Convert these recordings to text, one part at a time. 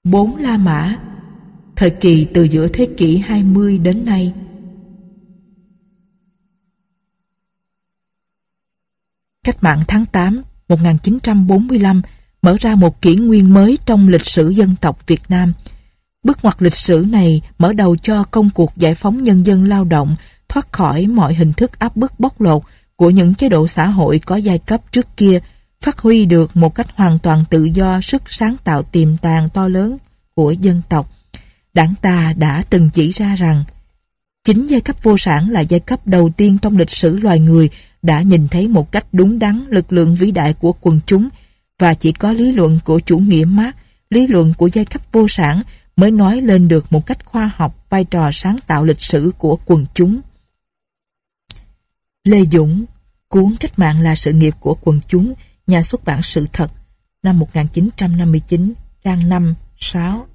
4 La Mã, thời kỳ từ giữa thế kỷ 20 đến nay. Cách mạng tháng 8 1945 mở ra một kỷ nguyên mới trong lịch sử dân tộc Việt Nam. Bước ngoặt lịch sử này mở đầu cho công cuộc giải phóng nhân dân lao động thoát khỏi mọi hình thức áp bức bóc lột của những chế độ xã hội có giai cấp trước kia, phát huy được một cách hoàn toàn tự do sức sáng tạo tiềm tàng to lớn của dân tộc. Đảng ta đã từng chỉ ra rằng chính giai cấp vô sản là giai cấp đầu tiên trong lịch sử loài người đã nhìn thấy một cách đúng đắn lực lượng vĩ đại của quần chúng, và chỉ có lý luận của chủ nghĩa Mác, lý luận của giai cấp vô sản mới nói lên được một cách khoa học vai trò sáng tạo lịch sử của quần chúng. Lê Dũng, cuốn Cách mạng là sự nghiệp của quần chúng, nhà xuất bản Sự Thật, năm 1959, trang 5, 6.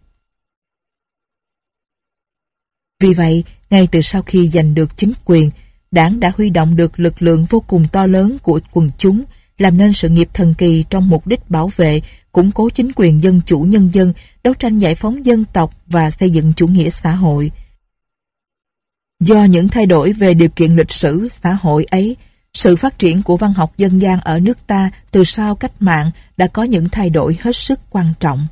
Vì vậy, ngay từ sau khi giành được chính quyền, Đảng đã huy động được lực lượng vô cùng to lớn của quần chúng, làm nên sự nghiệp thần kỳ trong mục đích bảo vệ, củng cố chính quyền dân chủ nhân dân, đấu tranh giải phóng dân tộc và xây dựng chủ nghĩa xã hội. Do những thay đổi về điều kiện lịch sử, xã hội ấy, sự phát triển của văn học dân gian ở nước ta từ sau cách mạng đã có những thay đổi hết sức quan trọng.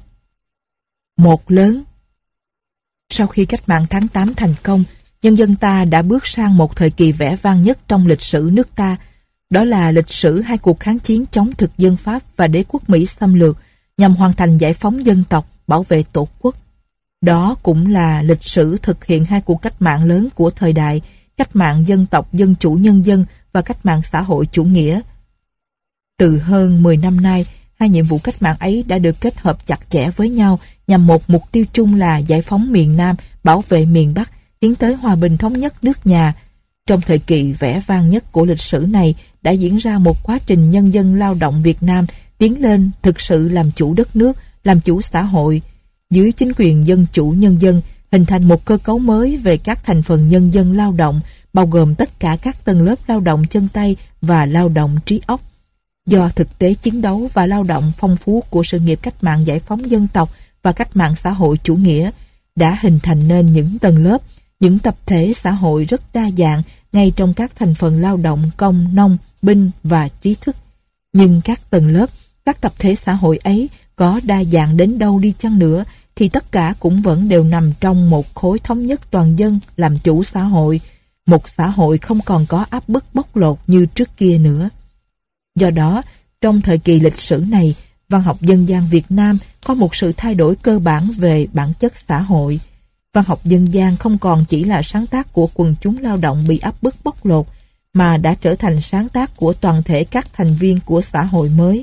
Một lớn. Sau khi cách mạng tháng 8 thành công, nhân dân ta đã bước sang một thời kỳ vẻ vang nhất trong lịch sử nước ta. Đó là lịch sử hai cuộc kháng chiến chống thực dân Pháp và đế quốc Mỹ xâm lược nhằm hoàn thành giải phóng dân tộc, bảo vệ tổ quốc. Đó cũng là lịch sử thực hiện hai cuộc cách mạng lớn của thời đại, cách mạng dân tộc dân chủ nhân dân và cách mạng xã hội chủ nghĩa. Từ hơn 10 năm nay, hai nhiệm vụ cách mạng ấy đã được kết hợp chặt chẽ với nhau nhằm một mục tiêu chung là giải phóng miền Nam, bảo vệ miền Bắc, tiến tới hòa bình thống nhất nước nhà. Trong thời kỳ vẻ vang nhất của lịch sử này đã diễn ra một quá trình nhân dân lao động Việt Nam tiến lên thực sự làm chủ đất nước, làm chủ xã hội. Dưới chính quyền dân chủ nhân dân, hình thành một cơ cấu mới về các thành phần nhân dân lao động, bao gồm tất cả các tầng lớp lao động chân tay và lao động trí óc. Do thực tế chiến đấu và lao động phong phú của sự nghiệp cách mạng giải phóng dân tộc và cách mạng xã hội chủ nghĩa đã hình thành nên những tầng lớp, những tập thể xã hội rất đa dạng ngay trong các thành phần lao động công, nông, binh và trí thức. Nhưng các tầng lớp, các tập thể xã hội ấy có đa dạng đến đâu đi chăng nữa thì tất cả cũng vẫn đều nằm trong một khối thống nhất toàn dân làm chủ xã hội, một xã hội không còn có áp bức bóc lột như trước kia nữa. Do đó, trong thời kỳ lịch sử này, văn học dân gian Việt Nam có một sự thay đổi cơ bản về bản chất xã hội. Văn học dân gian không còn chỉ là sáng tác của quần chúng lao động bị áp bức bóc lột, mà đã trở thành sáng tác của toàn thể các thành viên của xã hội mới.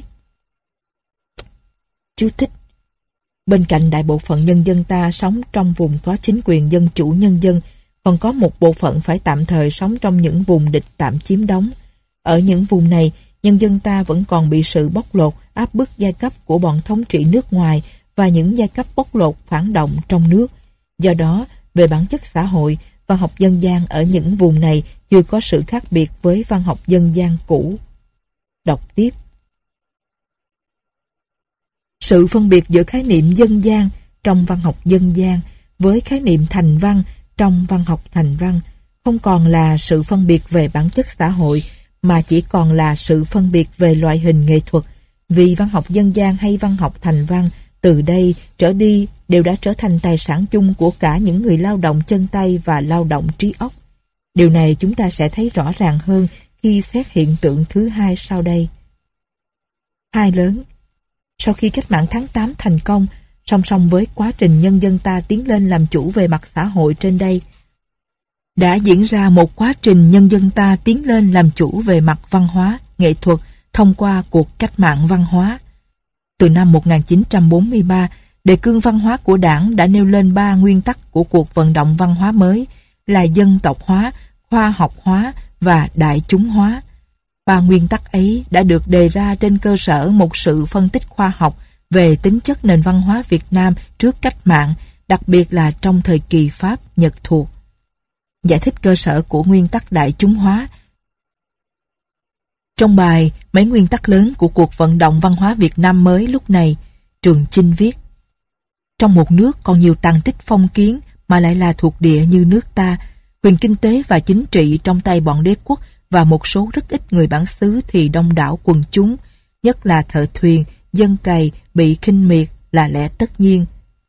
Chú thích: bên cạnh đại bộ phận nhân dân ta sống trong vùng có chính quyền dân chủ nhân dân, còn có một bộ phận phải tạm thời sống trong những vùng địch tạm chiếm đóng. Ở những vùng này, nhân dân ta vẫn còn bị sự bóc lột, áp bức giai cấp của bọn thống trị nước ngoài và những giai cấp bóc lột phản động trong nước. Do đó, về bản chất xã hội, văn học dân gian ở những vùng này chưa có sự khác biệt với văn học dân gian cũ. Đọc tiếp. Sự phân biệt giữa khái niệm dân gian trong văn học dân gian với khái niệm thành văn trong văn học thành văn không còn là sự phân biệt về bản chất xã hội, mà chỉ còn là sự phân biệt về loại hình nghệ thuật, vì văn học dân gian hay văn học thành văn từ đây trở đi đều đã trở thành tài sản chung của cả những người lao động chân tay và lao động trí óc. Điều này chúng ta sẽ thấy rõ ràng hơn khi xét hiện tượng thứ hai sau đây. Hai lớn. Sau khi cách mạng tháng 8 thành công, song song với quá trình nhân dân ta tiến lên làm chủ về mặt xã hội trên đây, đã diễn ra một quá trình nhân dân ta tiến lên làm chủ về mặt văn hóa, nghệ thuật thông qua cuộc cách mạng văn hóa. Từ năm 1943, đề cương văn hóa của Đảng đã nêu lên 3 nguyên tắc của cuộc vận động văn hóa mới là dân tộc hóa, khoa học hóa và đại chúng hóa. 3 nguyên tắc ấy đã được đề ra trên cơ sở một sự phân tích khoa học về tính chất nền văn hóa Việt Nam trước cách mạng, đặc biệt là trong thời kỳ Pháp Nhật thuộc. Giải thích cơ sở của nguyên tắc đại chúng hóa. Trong bài Mấy nguyên tắc lớn của cuộc vận động văn hóa Việt Nam mới lúc này, Trường Chinh viết: Trong một nước còn nhiều tàn tích phong kiến mà lại là thuộc địa như nước ta, quyền kinh tế và chính trị trong tay bọn đế quốc và một số rất ít người bản xứ thì đông đảo quần chúng, nhất là thợ thuyền, dân cày bị khinh miệt là lẽ tất nhiên.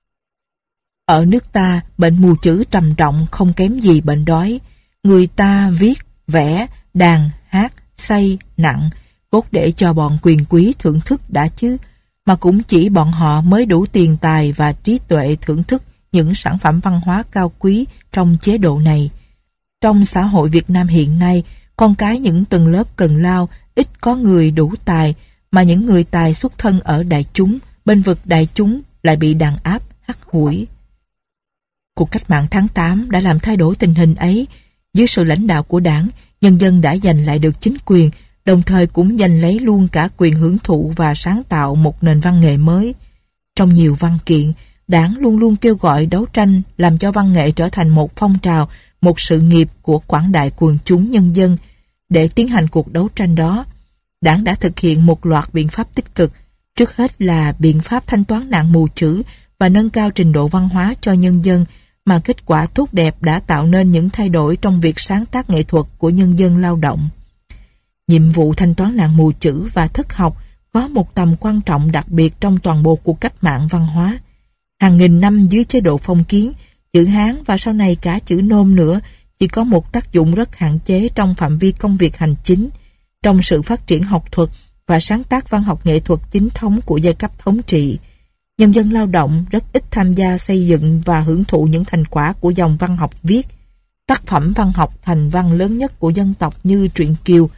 Ở nước ta, bệnh mù chữ trầm trọng không kém gì bệnh đói. Người ta viết, vẽ, đàn, hát, xây, nặng, cốt để cho bọn quyền quý thưởng thức đã chứ, mà cũng chỉ bọn họ mới đủ tiền tài và trí tuệ thưởng thức những sản phẩm văn hóa cao quý trong chế độ này. Trong xã hội Việt Nam hiện nay, con cái những tầng lớp cần lao, ít có người đủ tài, mà những người tài xuất thân ở đại chúng, bên vực đại chúng lại bị đàn áp, hắt hủi. Cuộc cách mạng tháng 8 đã làm thay đổi tình hình ấy. Dưới sự lãnh đạo của Đảng, nhân dân đã giành lại được chính quyền, đồng thời cũng giành lấy luôn cả quyền hưởng thụ và sáng tạo một nền văn nghệ mới. Trong nhiều văn kiện, Đảng luôn luôn kêu gọi đấu tranh làm cho văn nghệ trở thành một phong trào, một sự nghiệp của quảng đại quần chúng nhân dân. Để tiến hành cuộc đấu tranh đó, Đảng đã thực hiện một loạt biện pháp tích cực, trước hết là biện pháp thanh toán nạn mù chữ và nâng cao trình độ văn hóa cho nhân dân, mà kết quả tốt đẹp đã tạo nên những thay đổi trong việc sáng tác nghệ thuật của nhân dân lao động. Nhiệm vụ thanh toán nạn mù chữ và thất học có một tầm quan trọng đặc biệt trong toàn bộ cuộc cách mạng văn hóa. Hàng nghìn năm dưới chế độ phong kiến, chữ Hán và sau này cả chữ Nôm nữa chỉ có một tác dụng rất hạn chế trong phạm vi công việc hành chính, trong sự phát triển học thuật và sáng tác văn học nghệ thuật chính thống của giai cấp thống trị. Nhân dân lao động rất ít tham gia xây dựng và hưởng thụ những thành quả của dòng văn học viết. Tác phẩm văn học thành văn lớn nhất của dân tộc như truyện Kiều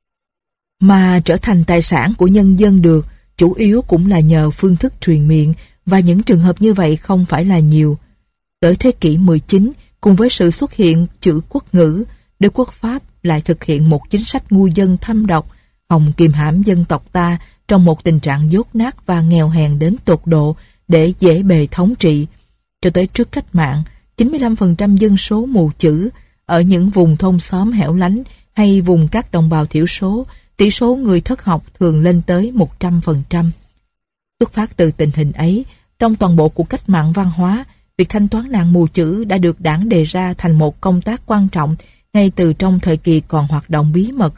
mà trở thành tài sản của nhân dân được, chủ yếu cũng là nhờ phương thức truyền miệng, và những trường hợp như vậy không phải là nhiều. Tới thế kỷ 19, cùng với sự xuất hiện chữ quốc ngữ, đế quốc Pháp lại thực hiện một chính sách ngu dân thâm độc, hòng kìm hãm dân tộc ta trong một tình trạng dốt nát và nghèo hèn đến tột độ để dễ bề thống trị. Cho tới trước cách mạng, 95% dân số mù chữ. Ở những vùng thôn xóm hẻo lánh hay vùng các đồng bào thiểu số, tỷ số người thất học thường lên tới 100%. Xuất phát từ tình hình ấy, trong toàn bộ cuộc cách mạng văn hóa, việc thanh toán nạn mù chữ đã được Đảng đề ra thành một công tác quan trọng ngay từ trong thời kỳ còn hoạt động bí mật.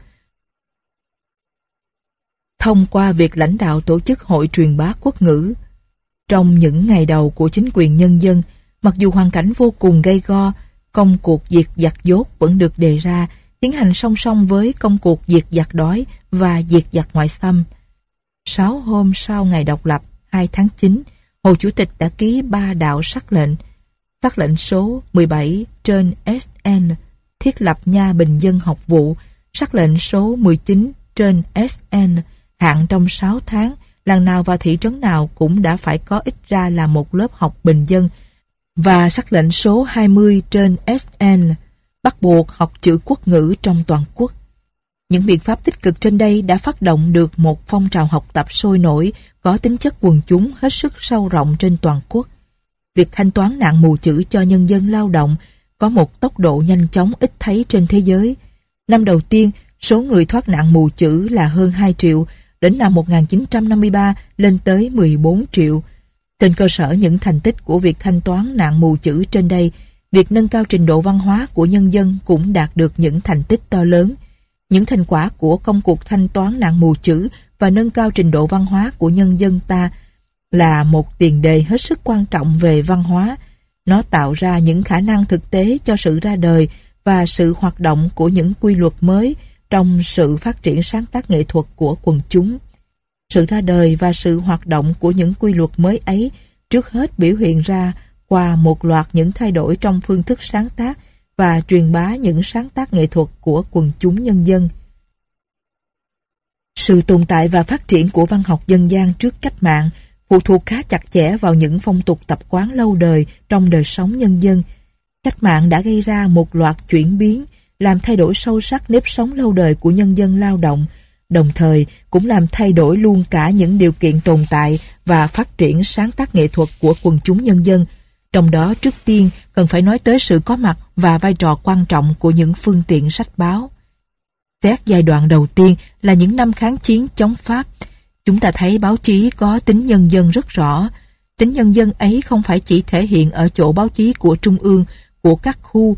Thông qua việc lãnh đạo tổ chức hội truyền bá quốc ngữ. Trong những ngày đầu của chính quyền nhân dân, mặc dù hoàn cảnh vô cùng gay go, công cuộc diệt giặc dốt vẫn được đề ra, tiến hành song song với công cuộc diệt giặc đói và diệt giặc ngoại xâm. 6 hôm sau ngày độc lập 2 tháng 9, Hồ Chủ tịch đã ký 3 đạo sắc lệnh. Sắc lệnh số 17 trên SN thiết lập nha bình dân học vụ, sắc lệnh số 19 trên SN hạn trong 6 tháng, làng nào và thị trấn nào cũng đã phải có ít ra là một lớp học bình dân, và sắc lệnh số 20 trên SN bắt buộc học chữ quốc ngữ trong toàn quốc. Những biện pháp tích cực trên đây đã phát động được một phong trào học tập sôi nổi, có tính chất quần chúng hết sức sâu rộng trên toàn quốc. Việc thanh toán nạn mù chữ cho nhân dân lao động có một tốc độ nhanh chóng ít thấy trên thế giới. Năm đầu tiên, số người thoát nạn mù chữ là hơn 2 triệu, đến năm 1953 lên tới 14 triệu. Trên cơ sở những thành tích của việc thanh toán nạn mù chữ trên đây, việc nâng cao trình độ văn hóa của nhân dân cũng đạt được những thành tích to lớn. Những thành quả của công cuộc thanh toán nạn mù chữ và nâng cao trình độ văn hóa của nhân dân ta là một tiền đề hết sức quan trọng về văn hóa. Nó tạo ra những khả năng thực tế cho sự ra đời và sự hoạt động của những quy luật mới trong sự phát triển sáng tác nghệ thuật của quần chúng. Sự ra đời và sự hoạt động của những quy luật mới ấy trước hết biểu hiện ra qua một loạt những thay đổi trong phương thức sáng tác và truyền bá những sáng tác nghệ thuật của quần chúng nhân dân. Sự tồn tại và phát triển của văn học dân gian trước cách mạng phụ thuộc khá chặt chẽ vào những phong tục tập quán lâu đời trong đời sống nhân dân. Cách mạng đã gây ra một loạt chuyển biến, làm thay đổi sâu sắc nếp sống lâu đời của nhân dân lao động, đồng thời cũng làm thay đổi luôn cả những điều kiện tồn tại và phát triển sáng tác nghệ thuật của quần chúng nhân dân. Trong đó trước tiên cần phải nói tới sự có mặt và vai trò quan trọng của những phương tiện sách báo. Xét giai đoạn đầu tiên là những năm kháng chiến chống Pháp, chúng ta thấy báo chí có tính nhân dân rất rõ. Tính nhân dân ấy không phải chỉ thể hiện ở chỗ báo chí của trung ương, của các khu,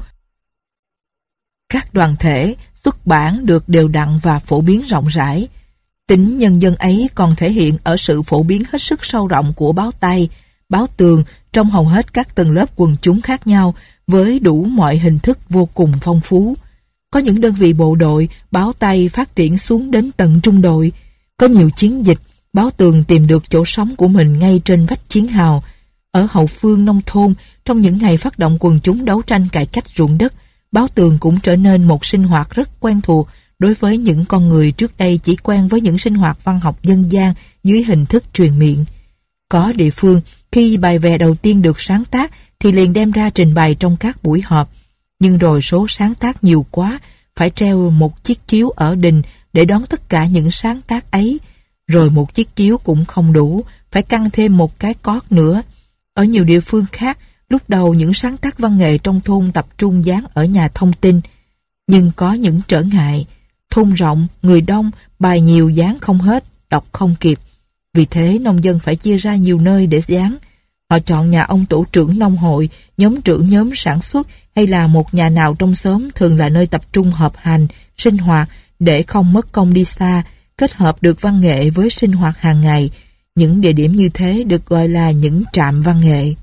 các đoàn thể, xuất bản được đều đặn và phổ biến rộng rãi. Tính nhân dân ấy còn thể hiện ở sự phổ biến hết sức sâu rộng của báo tay, báo tường trong hầu hết các tầng lớp quần chúng khác nhau với đủ mọi hình thức vô cùng phong phú. Có những đơn vị bộ đội, báo tay phát triển xuống đến tận trung đội. Có nhiều chiến dịch, báo tường tìm được chỗ sống của mình ngay trên vách chiến hào. Ở hậu phương nông thôn, trong những ngày phát động quần chúng đấu tranh cải cách ruộng đất, báo tường cũng trở nên một sinh hoạt rất quen thuộc đối với những con người trước đây chỉ quen với những sinh hoạt văn học dân gian dưới hình thức truyền miệng. Có địa phương, khi bài vè đầu tiên được sáng tác thì liền đem ra trình bày trong các buổi họp. Nhưng rồi số sáng tác nhiều quá, phải treo một chiếc chiếu ở đình để đón tất cả những sáng tác ấy. Rồi một chiếc chiếu cũng không đủ, phải căng thêm một cái cót nữa. Ở nhiều địa phương khác, lúc đầu những sáng tác văn nghệ trong thôn tập trung dán ở nhà thông tin. Nhưng có những trở ngại. Thôn rộng, người đông, bài nhiều dán không hết, đọc không kịp. Vì thế nông dân phải chia ra nhiều nơi để dán. Họ chọn nhà ông tổ trưởng nông hội, nhóm trưởng nhóm sản xuất hay là một nhà nào trong xóm, thường là nơi tập trung họp hành, sinh hoạt để không mất công đi xa, kết hợp được văn nghệ với sinh hoạt hàng ngày. Những địa điểm như thế được gọi là những trạm văn nghệ.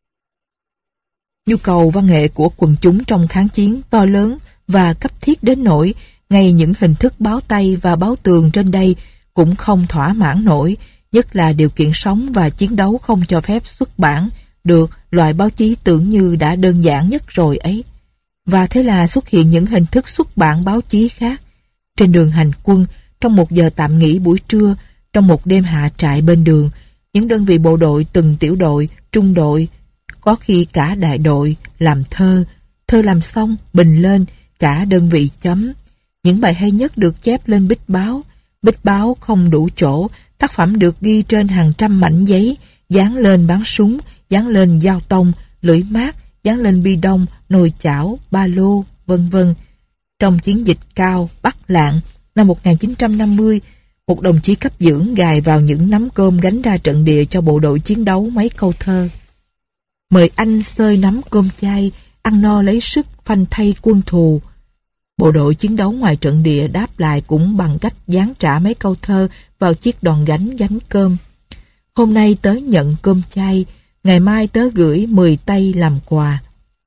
Nhu cầu văn nghệ của quần chúng trong kháng chiến to lớn và cấp thiết đến nỗi ngay những hình thức báo tay và báo tường trên đây cũng không thỏa mãn nổi, nhất là điều kiện sống và chiến đấu không cho phép xuất bản được loại báo chí tưởng như đã đơn giản nhất rồi ấy. Và thế là xuất hiện những hình thức xuất bản báo chí khác. Trên đường hành quân, trong một giờ tạm nghỉ buổi trưa, trong một đêm hạ trại bên đường, những đơn vị bộ đội từng tiểu đội, trung đội, có khi cả đại đội làm thơ làm xong bình lên, cả đơn vị chấm. Những bài hay nhất được chép lên bích báo không đủ chỗ, tác phẩm được ghi trên hàng trăm mảnh giấy, dán lên bắn súng, dán lên dao tông, lưỡi mát, dán lên bi đông, nồi chảo, ba lô, vân vân. Trong chiến dịch Cao Bắc Lạng năm 1950, một đồng chí cấp dưỡng gài vào những nắm cơm gánh ra trận địa cho bộ đội chiến đấu mấy câu thơ: mời anh xơi nắm cơm chay, ăn no lấy sức phanh thay quân thù. Bộ đội chiến đấu ngoài trận địa đáp lại cũng bằng cách dán trả mấy câu thơ vào chiếc đòn gánh cơm. Hôm nay tớ nhận cơm chay, ngày mai tớ gửi 10 tay làm quà.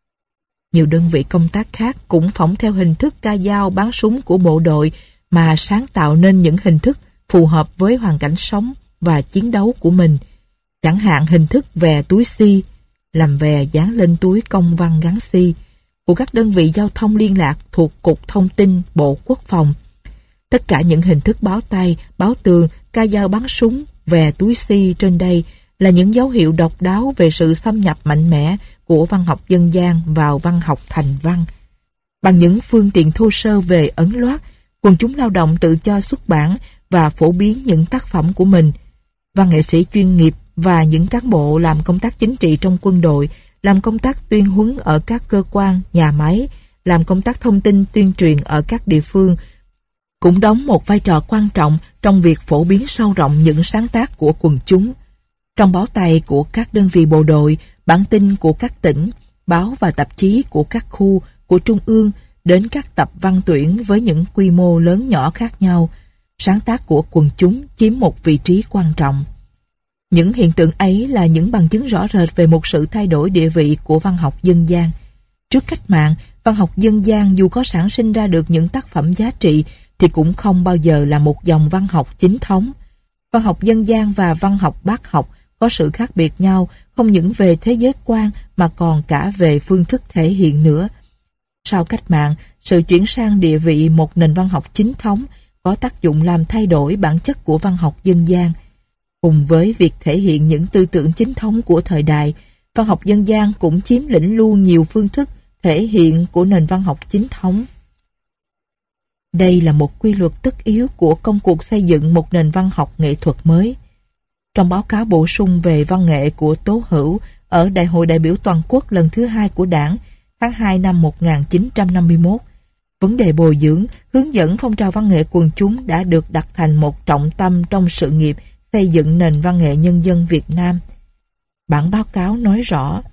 Nhiều đơn vị công tác khác cũng phỏng theo hình thức ca dao bắn súng của bộ đội mà sáng tạo nên những hình thức phù hợp với hoàn cảnh sống và chiến đấu của mình. Chẳng hạn hình thức vè túi xi, làm vè dán lên túi công văn gắn xi, của các đơn vị giao thông liên lạc thuộc Cục Thông tin Bộ Quốc phòng. Tất cả những hình thức báo tay, báo tường, ca dao bắn súng, vè túi xi trên đây là những dấu hiệu độc đáo về sự xâm nhập mạnh mẽ của văn học dân gian vào văn học thành văn. Bằng những phương tiện thô sơ về ấn loát, quần chúng lao động tự cho xuất bản và phổ biến những tác phẩm của mình. Văn nghệ sĩ chuyên nghiệp và những cán bộ làm công tác chính trị trong quân đội, làm công tác tuyên huấn ở các cơ quan, nhà máy, làm công tác thông tin tuyên truyền ở các địa phương cũng đóng một vai trò quan trọng trong việc phổ biến sâu rộng những sáng tác của quần chúng. Trong báo tay của các đơn vị bộ đội, bản tin của các tỉnh, báo và tạp chí của các khu, của trung ương, đến các tập văn tuyển với những quy mô lớn nhỏ khác nhau, sáng tác của quần chúng chiếm một vị trí quan trọng. Những hiện tượng ấy là những bằng chứng rõ rệt về một sự thay đổi địa vị của văn học dân gian. Trước cách mạng, văn học dân gian dù có sản sinh ra được những tác phẩm giá trị thì cũng không bao giờ là một dòng văn học chính thống. Văn học dân gian và văn học bác học có sự khác biệt nhau không những về thế giới quan mà còn cả về phương thức thể hiện nữa. Sau cách mạng, sự chuyển sang địa vị một nền văn học chính thống có tác dụng làm thay đổi bản chất của văn học dân gian. Cùng với việc thể hiện những tư tưởng chính thống của thời đại, văn học dân gian cũng chiếm lĩnh luôn nhiều phương thức thể hiện của nền văn học chính thống. Đây là một quy luật tất yếu của công cuộc xây dựng một nền văn học nghệ thuật mới. Trong báo cáo bổ sung về văn nghệ của Tố Hữu ở Đại hội đại biểu toàn quốc lần thứ 2 của Đảng tháng 2 năm 1951, vấn đề bồi dưỡng, hướng dẫn phong trào văn nghệ quần chúng đã được đặt thành một trọng tâm trong sự nghiệp xây dựng nền văn nghệ nhân dân Việt Nam. Bản báo cáo nói rõ,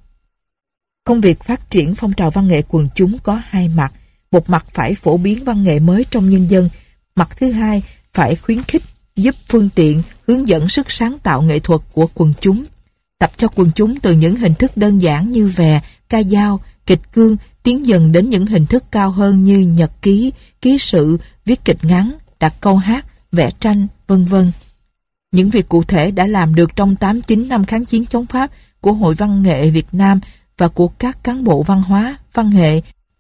công việc phát triển phong trào văn nghệ quần chúng có hai mặt. Một mặt phải phổ biến văn nghệ mới trong nhân dân, mặt thứ hai phải khuyến khích, giúp phương tiện, hướng dẫn sức sáng tạo nghệ thuật của quần chúng. Tập cho quần chúng từ những hình thức đơn giản như vè, ca dao, kịch cương, tiến dần đến những hình thức cao hơn như nhật ký, ký sự, viết kịch ngắn, đặt câu hát, vẽ tranh, vân vân. Những việc cụ thể đã làm được trong 89 năm kháng chiến chống Pháp của Hội Văn nghệ Việt Nam và của các cán bộ văn hóa, văn nghệ,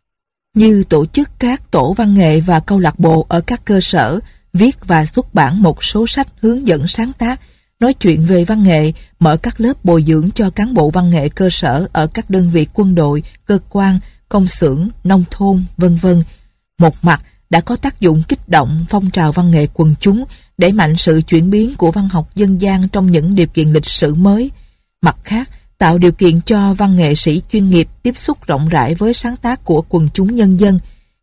như tổ chức các tổ văn nghệ và câu lạc bộ ở các cơ sở, viết và xuất bản một số sách hướng dẫn sáng tác, nói chuyện về văn nghệ, mở các lớp bồi dưỡng cho cán bộ văn nghệ cơ sở ở các đơn vị quân đội, cơ quan, công xưởng, nông thôn, vân vân. Một mặt đã có tác dụng kích động phong trào văn nghệ quần chúng, đẩy mạnh sự chuyển biến của văn học dân gian trong những điều kiện lịch sử mới. Mặt khác, tạo điều kiện cho văn nghệ sĩ chuyên nghiệp tiếp xúc rộng rãi với sáng tác của quần chúng nhân dân.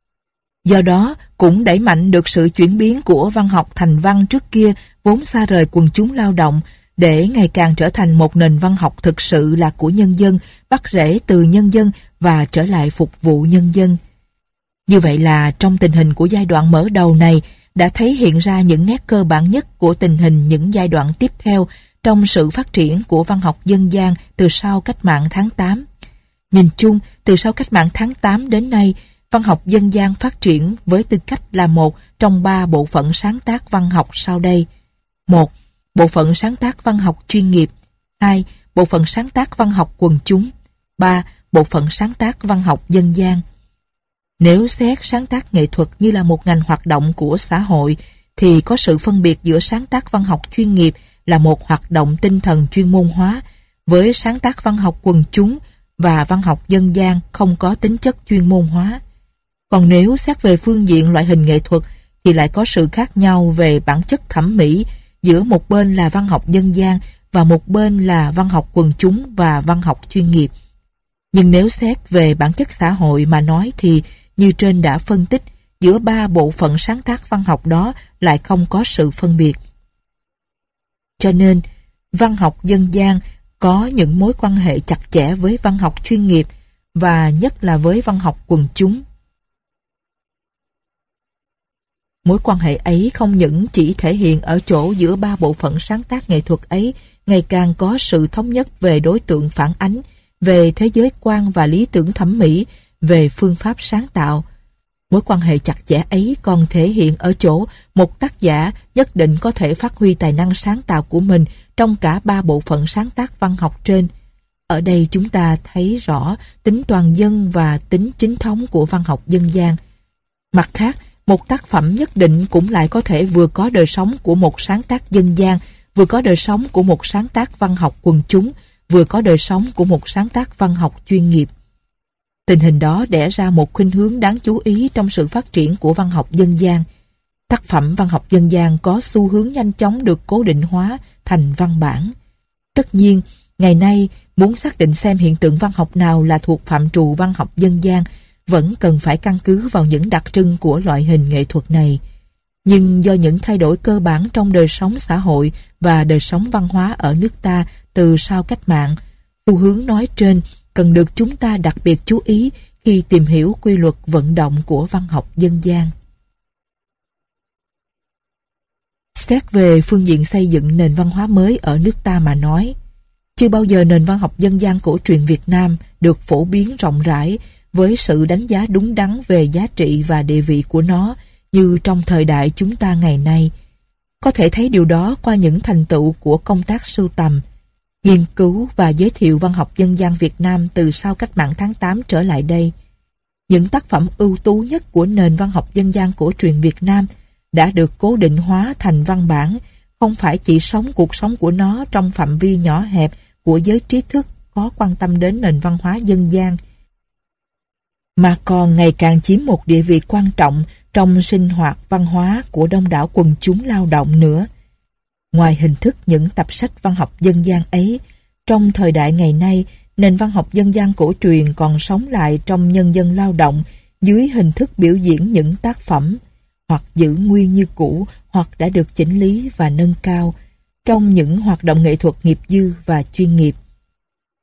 Do đó, cũng đẩy mạnh được sự chuyển biến của văn học thành văn trước kia vốn xa rời quần chúng lao động, để ngày càng trở thành một nền văn học thực sự là của nhân dân, bắt rễ từ nhân dân và trở lại phục vụ nhân dân. Như vậy là trong tình hình của giai đoạn mở đầu này đã thấy hiện ra những nét cơ bản nhất của tình hình những giai đoạn tiếp theo trong sự phát triển của văn học dân gian từ sau cách mạng tháng 8. Nhìn chung, từ sau cách mạng tháng 8 đến nay, văn học dân gian phát triển với tư cách là một trong ba bộ phận sáng tác văn học sau đây. 1. Bộ phận sáng tác văn học chuyên nghiệp. 2. Bộ phận sáng tác văn học quần chúng. 3. Bộ phận sáng tác văn học dân gian. Nếu xét sáng tác nghệ thuật như là một ngành hoạt động của xã hội, thì có sự phân biệt giữa sáng tác văn học chuyên nghiệp là một hoạt động tinh thần chuyên môn hóa, với sáng tác văn học quần chúng và văn học dân gian không có tính chất chuyên môn hóa. Còn nếu xét về phương diện loại hình nghệ thuật, thì lại có sự khác nhau về bản chất thẩm mỹ giữa một bên là văn học dân gian và một bên là văn học quần chúng và văn học chuyên nghiệp. Nhưng nếu xét về bản chất xã hội mà nói thì, như trên đã phân tích, giữa ba bộ phận sáng tác văn học đó lại không có sự phân biệt. Cho nên, văn học dân gian có những mối quan hệ chặt chẽ với văn học chuyên nghiệp và nhất là với văn học quần chúng. Mối quan hệ ấy không những chỉ thể hiện ở chỗ giữa ba bộ phận sáng tác nghệ thuật ấy ngày càng có sự thống nhất về đối tượng phản ánh, về thế giới quan và lý tưởng thẩm mỹ, về phương pháp sáng tạo. Mối quan hệ chặt chẽ ấy còn thể hiện ở chỗ một tác giả nhất định có thể phát huy tài năng sáng tạo của mình trong cả ba bộ phận sáng tác văn học trên. Ở đây chúng ta thấy rõ tính toàn dân và tính chính thống của văn học dân gian. Mặt khác, một tác phẩm nhất định cũng lại có thể vừa có đời sống của một sáng tác dân gian, vừa có đời sống của một sáng tác văn học quần chúng, vừa có đời sống của một sáng tác văn học chuyên nghiệp. Tình hình đó đẻ ra một khuynh hướng đáng chú ý trong sự phát triển của văn học dân gian. Tác phẩm văn học dân gian có xu hướng nhanh chóng được cố định hóa thành văn bản. Tất nhiên, ngày nay muốn xác định xem hiện tượng văn học nào là thuộc phạm trù văn học dân gian vẫn cần phải căn cứ vào những đặc trưng của loại hình nghệ thuật này. Nhưng do những thay đổi cơ bản trong đời sống xã hội và đời sống văn hóa ở nước ta từ sau cách mạng, xu hướng nói trên cần được chúng ta đặc biệt chú ý khi tìm hiểu quy luật vận động của văn học dân gian. Xét về phương diện xây dựng nền văn hóa mới ở nước ta mà nói, chưa bao giờ nền văn học dân gian cổ truyền Việt Nam được phổ biến rộng rãi với sự đánh giá đúng đắn về giá trị và địa vị của nó như trong thời đại chúng ta ngày nay. Có thể thấy điều đó qua những thành tựu của công tác sưu tầm, nghiên cứu và giới thiệu văn học dân gian Việt Nam từ sau cách mạng tháng 8 trở lại đây. Những tác phẩm ưu tú nhất của nền văn học dân gian cổ truyền Việt Nam đã được cố định hóa thành văn bản, không phải chỉ sống cuộc sống của nó trong phạm vi nhỏ hẹp của giới trí thức có quan tâm đến nền văn hóa dân gian, mà còn ngày càng chiếm một địa vị quan trọng trong sinh hoạt văn hóa của đông đảo quần chúng lao động nữa. Ngoài hình thức những tập sách văn học dân gian ấy, trong thời đại ngày nay, nền văn học dân gian cổ truyền còn sống lại trong nhân dân lao động dưới hình thức biểu diễn những tác phẩm, hoặc giữ nguyên như cũ, hoặc đã được chỉnh lý và nâng cao, trong những hoạt động nghệ thuật nghiệp dư và chuyên nghiệp.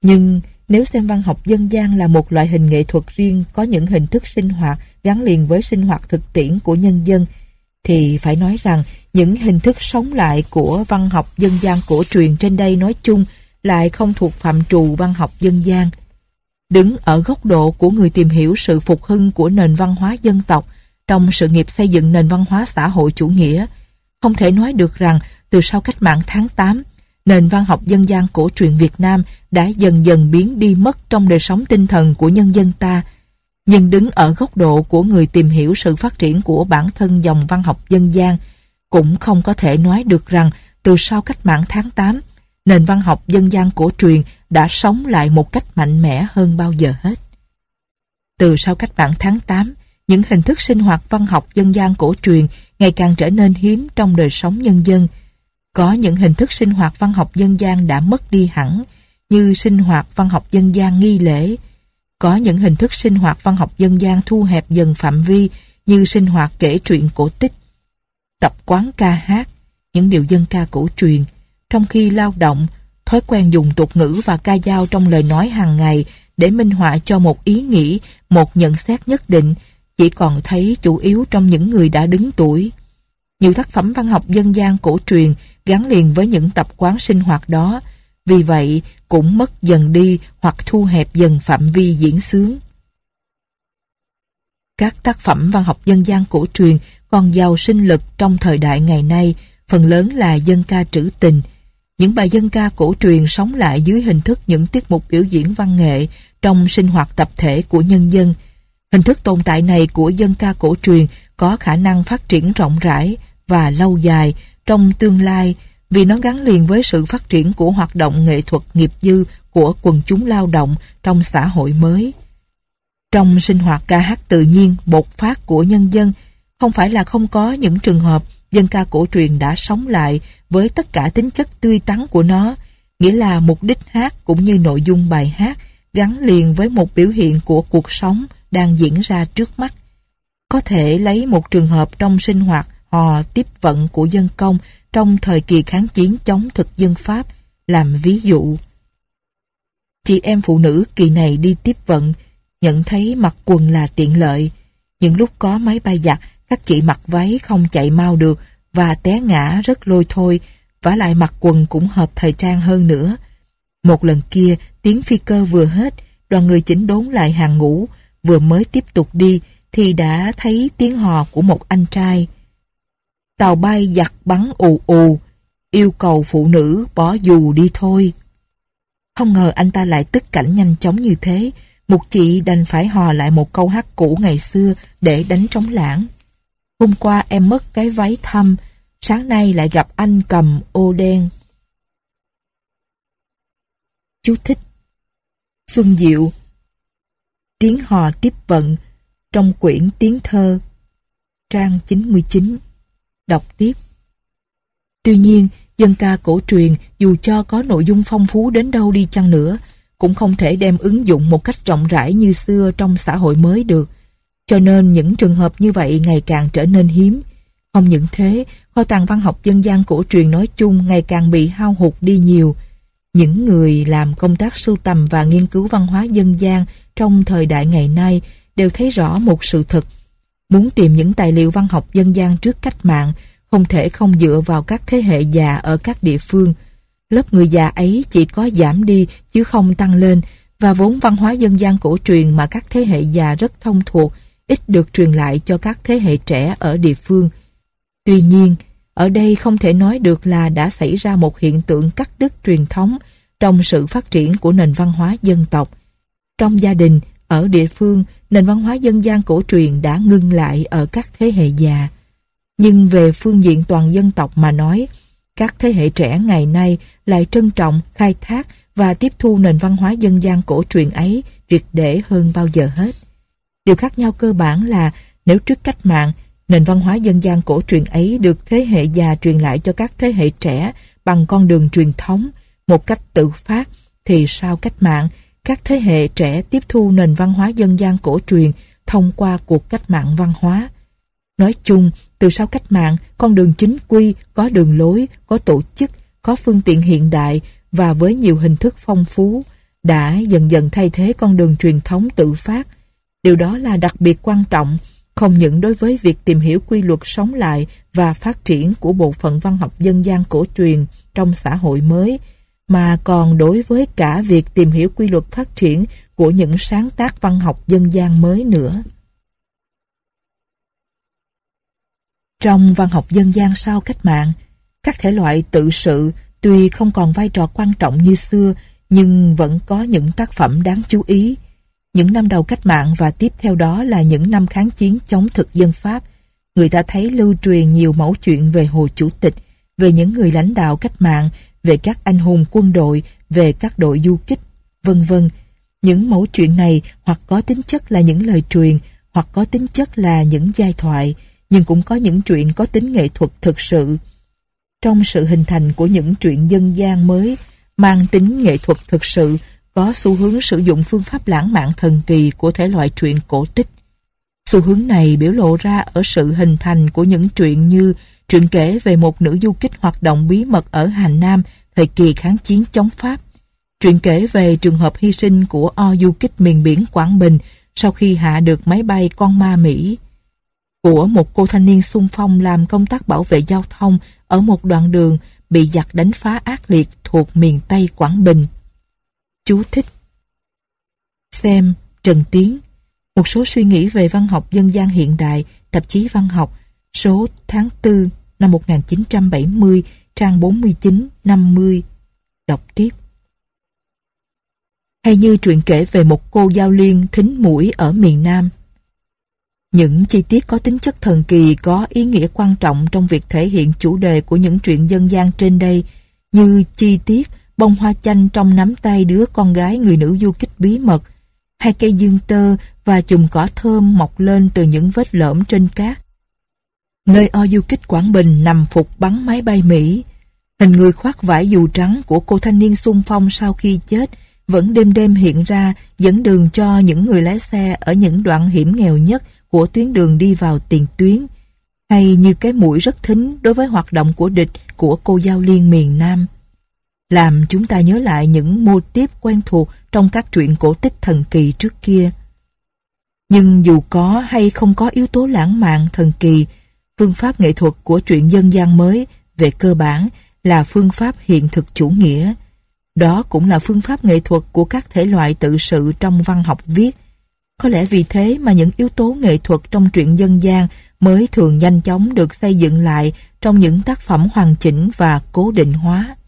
Nhưng nếu xem văn học dân gian là một loại hình nghệ thuật riêng có những hình thức sinh hoạt gắn liền với sinh hoạt thực tiễn của nhân dân, thì phải nói rằng những hình thức sống lại của văn học dân gian cổ truyền trên đây nói chung lại không thuộc phạm trù văn học dân gian. Đứng ở góc độ của người tìm hiểu sự phục hưng của nền văn hóa dân tộc trong sự nghiệp xây dựng nền văn hóa xã hội chủ nghĩa, không thể nói được rằng từ sau cách mạng tháng 8, nền văn học dân gian cổ truyền Việt Nam đã dần dần biến đi mất trong đời sống tinh thần của nhân dân ta. Nhưng đứng ở góc độ của người tìm hiểu sự phát triển của bản thân dòng văn học dân gian, cũng không có thể nói được rằng từ sau cách mạng tháng 8, nền văn học dân gian cổ truyền đã sống lại một cách mạnh mẽ hơn bao giờ hết. Từ sau cách mạng tháng 8, những hình thức sinh hoạt văn học dân gian cổ truyền ngày càng trở nên hiếm trong đời sống nhân dân. Có những hình thức sinh hoạt văn học dân gian đã mất đi hẳn, như sinh hoạt văn học dân gian nghi lễ. Có những hình thức sinh hoạt văn học dân gian thu hẹp dần phạm vi, như sinh hoạt kể truyện cổ tích, tập quán ca hát, những điệu dân ca cổ truyền, trong khi lao động, thói quen dùng tục ngữ và ca dao trong lời nói hàng ngày để minh họa cho một ý nghĩ, một nhận xét nhất định, chỉ còn thấy chủ yếu trong những người đã đứng tuổi. Nhiều tác phẩm văn học dân gian cổ truyền gắn liền với những tập quán sinh hoạt đó, vì vậy cũng mất dần đi hoặc thu hẹp dần phạm vi diễn xướng. Các tác phẩm văn học dân gian cổ truyền còn giàu sinh lực trong thời đại ngày nay, phần lớn là dân ca trữ tình. Những bài dân ca cổ truyền sống lại dưới hình thức những tiết mục biểu diễn văn nghệ trong sinh hoạt tập thể của nhân dân. Hình thức tồn tại này của dân ca cổ truyền có khả năng phát triển rộng rãi và lâu dài trong tương lai vì nó gắn liền với sự phát triển của hoạt động nghệ thuật nghiệp dư của quần chúng lao động trong xã hội mới. Trong sinh hoạt ca hát tự nhiên, bột phát của nhân dân, không phải là không có những trường hợp dân ca cổ truyền đã sống lại với tất cả tính chất tươi tắn của nó, nghĩa là mục đích hát cũng như nội dung bài hát gắn liền với một biểu hiện của cuộc sống đang diễn ra trước mắt. Có thể lấy một trường hợp trong sinh hoạt hò tiếp vận của dân công trong thời kỳ kháng chiến chống thực dân Pháp làm ví dụ. Chị em phụ nữ kỳ này đi tiếp vận, nhận thấy mặc quần là tiện lợi. Những lúc có máy bay giặc, các chị mặc váy không chạy mau được và té ngã rất lôi thôi, vả lại mặc quần cũng hợp thời trang hơn nữa. Một lần kia, tiếng phi cơ vừa hết, đoàn người chỉnh đốn lại hàng ngũ, vừa mới tiếp tục đi thì đã thấy tiếng hò của một anh trai. Tàu bay giặc bắn ù ù, yêu cầu phụ nữ bỏ dù đi thôi. Không ngờ anh ta lại tức cảnh nhanh chóng như thế, Mục chị đành phải hò lại một câu hát cũ ngày xưa để đánh trống lãng. Hôm qua em mất cái váy thâm, sáng nay lại gặp anh cầm ô đen. Chú thích: Xuân Diệu. Tiếng hò tiếp vận trong quyển Tiếng thơ, trang 99. Đọc tiếp. Tuy nhiên, dân ca cổ truyền dù cho có nội dung phong phú đến đâu đi chăng nữa, cũng không thể đem ứng dụng một cách rộng rãi như xưa trong xã hội mới được. Cho nên những trường hợp như vậy ngày càng trở nên hiếm. Không những thế, kho tàng văn học dân gian cổ truyền nói chung ngày càng bị hao hụt đi nhiều. Những người làm công tác sưu tầm và nghiên cứu văn hóa dân gian trong thời đại ngày nay đều thấy rõ một sự thật. Muốn tìm những tài liệu văn học dân gian trước cách mạng, không thể không dựa vào các thế hệ già ở các địa phương. Lớp người già ấy chỉ có giảm đi chứ không tăng lên, và vốn văn hóa dân gian cổ truyền mà các thế hệ già rất thông thuộc, ít được truyền lại cho các thế hệ trẻ ở địa phương. Tuy nhiên, ở đây không thể nói được là đã xảy ra một hiện tượng cắt đứt truyền thống trong sự phát triển của nền văn hóa dân tộc. Trong gia đình, ở địa phương, nền văn hóa dân gian cổ truyền đã ngưng lại ở các thế hệ già. Nhưng về phương diện toàn dân tộc mà nói, các thế hệ trẻ ngày nay lại trân trọng, khai thác và tiếp thu nền văn hóa dân gian cổ truyền ấy triệt để hơn bao giờ hết. Điều khác nhau cơ bản là nếu trước cách mạng, nền văn hóa dân gian cổ truyền ấy được thế hệ già truyền lại cho các thế hệ trẻ bằng con đường truyền thống, một cách tự phát, thì sau cách mạng, các thế hệ trẻ tiếp thu nền văn hóa dân gian cổ truyền thông qua cuộc cách mạng văn hóa. Nói chung, từ sau cách mạng, con đường chính quy, có đường lối, có tổ chức, có phương tiện hiện đại và với nhiều hình thức phong phú, đã dần dần thay thế con đường truyền thống tự phát. Điều đó là đặc biệt quan trọng, không những đối với việc tìm hiểu quy luật sống lại và phát triển của bộ phận văn học dân gian cổ truyền trong xã hội mới, mà còn đối với cả việc tìm hiểu quy luật phát triển của những sáng tác văn học dân gian mới nữa. Trong văn học dân gian sau cách mạng, các thể loại tự sự tuy không còn vai trò quan trọng như xưa, nhưng vẫn có những tác phẩm đáng chú ý. Những năm đầu cách mạng và tiếp theo đó là những năm kháng chiến chống thực dân Pháp, người ta thấy lưu truyền nhiều mẩu chuyện về Hồ Chủ tịch, về những người lãnh đạo cách mạng, về các anh hùng quân đội, về các đội du kích, vân vân. Những mẩu chuyện này hoặc có tính chất là những lời truyền, hoặc có tính chất là những giai thoại, nhưng cũng có những truyện có tính nghệ thuật thực sự. Trong sự hình thành của những truyện dân gian mới mang tính nghệ thuật thực sự, có xu hướng sử dụng phương pháp lãng mạn thần kỳ của thể loại truyện cổ tích. Xu hướng này biểu lộ ra ở sự hình thành của những truyện như truyện kể về một nữ du kích hoạt động bí mật ở Hà Nam thời kỳ kháng chiến chống Pháp, truyện kể về trường hợp hy sinh của du kích miền biển Quảng Bình sau khi hạ được máy bay Con Ma Mỹ, của một cô thanh niên xung phong làm công tác bảo vệ giao thông ở một đoạn đường bị giặc đánh phá ác liệt thuộc miền Tây Quảng Bình. Chú thích: xem Trần Tiến, một số suy nghĩ về văn học dân gian hiện đại, tạp chí Văn học, số tháng 4 năm 1970, trang 49-50. Đọc tiếp. Hay như truyện kể về một cô giao liên thính mũi ở miền Nam. Những chi tiết có tính chất thần kỳ có ý nghĩa quan trọng trong việc thể hiện chủ đề của những truyện dân gian trên đây, như chi tiết bông hoa chanh trong nắm tay đứa con gái người nữ du kích bí mật, hay cây dương tơ và chùm cỏ thơm mọc lên từ những vết lõm trên cát, nơi du kích Quảng Bình nằm phục bắn máy bay Mỹ. Hình người khoác vải dù trắng của cô thanh niên xung phong sau khi chết vẫn đêm đêm hiện ra, dẫn đường cho những người lái xe ở những đoạn hiểm nghèo nhất của tuyến đường đi vào tiền tuyến, hay như cái mũi rất thính đối với hoạt động của địch của cô giao liên miền Nam, làm chúng ta nhớ lại những mô típ quen thuộc trong các truyện cổ tích thần kỳ trước kia. Nhưng dù có hay không có yếu tố lãng mạn thần kỳ, phương pháp nghệ thuật của truyện dân gian mới về cơ bản là phương pháp hiện thực chủ nghĩa. Đó cũng là phương pháp nghệ thuật của các thể loại tự sự trong văn học viết. Có lẽ vì thế mà những yếu tố nghệ thuật trong truyện dân gian mới thường nhanh chóng được xây dựng lại trong những tác phẩm hoàn chỉnh và cố định hóa.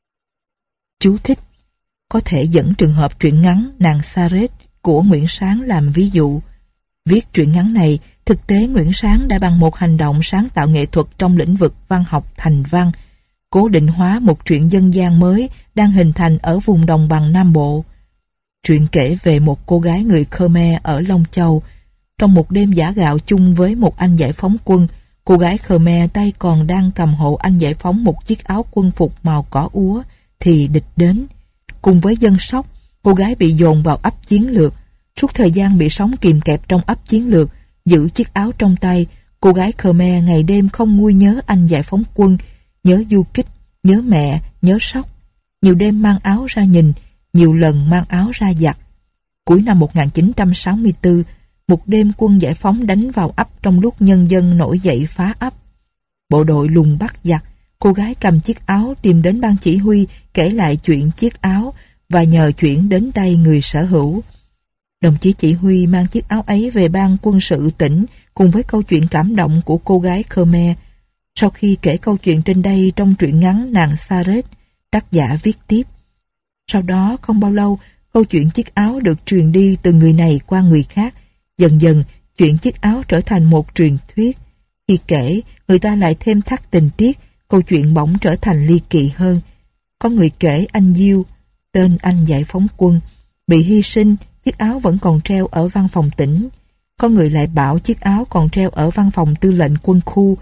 Chú thích: có thể dẫn trường hợp truyện ngắn Nàng Sa-rết của Nguyễn Sáng làm ví dụ. Viết truyện ngắn này, thực tế Nguyễn Sáng đã bằng một hành động sáng tạo nghệ thuật trong lĩnh vực văn học thành văn, cố định hóa một truyện dân gian mới đang hình thành ở vùng đồng bằng Nam Bộ. Truyện kể về một cô gái người Khmer ở Long Châu. Trong một đêm giã gạo chung với một anh giải phóng quân, cô gái Khmer tay còn đang cầm hộ anh giải phóng một chiếc áo quân phục màu cỏ úa, thì địch đến. Cùng với dân sóc, cô gái bị dồn vào ấp chiến lược. Suốt thời gian bị sống kìm kẹp trong ấp chiến lược, giữ chiếc áo trong tay, cô gái Khmer ngày đêm không nguôi nhớ anh giải phóng quân, nhớ du kích, nhớ mẹ, nhớ sóc. Nhiều đêm mang áo ra nhìn, nhiều lần mang áo ra giặt. Cuối năm 1964, một đêm quân giải phóng đánh vào ấp trong lúc nhân dân nổi dậy phá ấp. Bộ đội lùng bắt giặc, cô gái cầm chiếc áo tìm đến ban chỉ huy kể lại chuyện chiếc áo và nhờ chuyển đến tay người sở hữu. Đồng chí chỉ huy mang chiếc áo ấy về ban quân sự tỉnh cùng với câu chuyện cảm động của cô gái Khmer. Sau khi kể câu chuyện trên đây trong truyện ngắn Nàng Sa-rết, tác giả viết tiếp: sau đó không bao lâu, câu chuyện chiếc áo được truyền đi từ người này qua người khác. Dần dần, chuyện chiếc áo trở thành một truyền thuyết. Khi kể, người ta lại thêm thắt tình tiết, câu chuyện bỗng trở thành ly kỳ hơn. Có người kể anh Diêu, tên anh giải phóng quân, bị hy sinh, chiếc áo vẫn còn treo ở văn phòng tỉnh. Có người lại bảo chiếc áo còn treo ở văn phòng tư lệnh quân khu.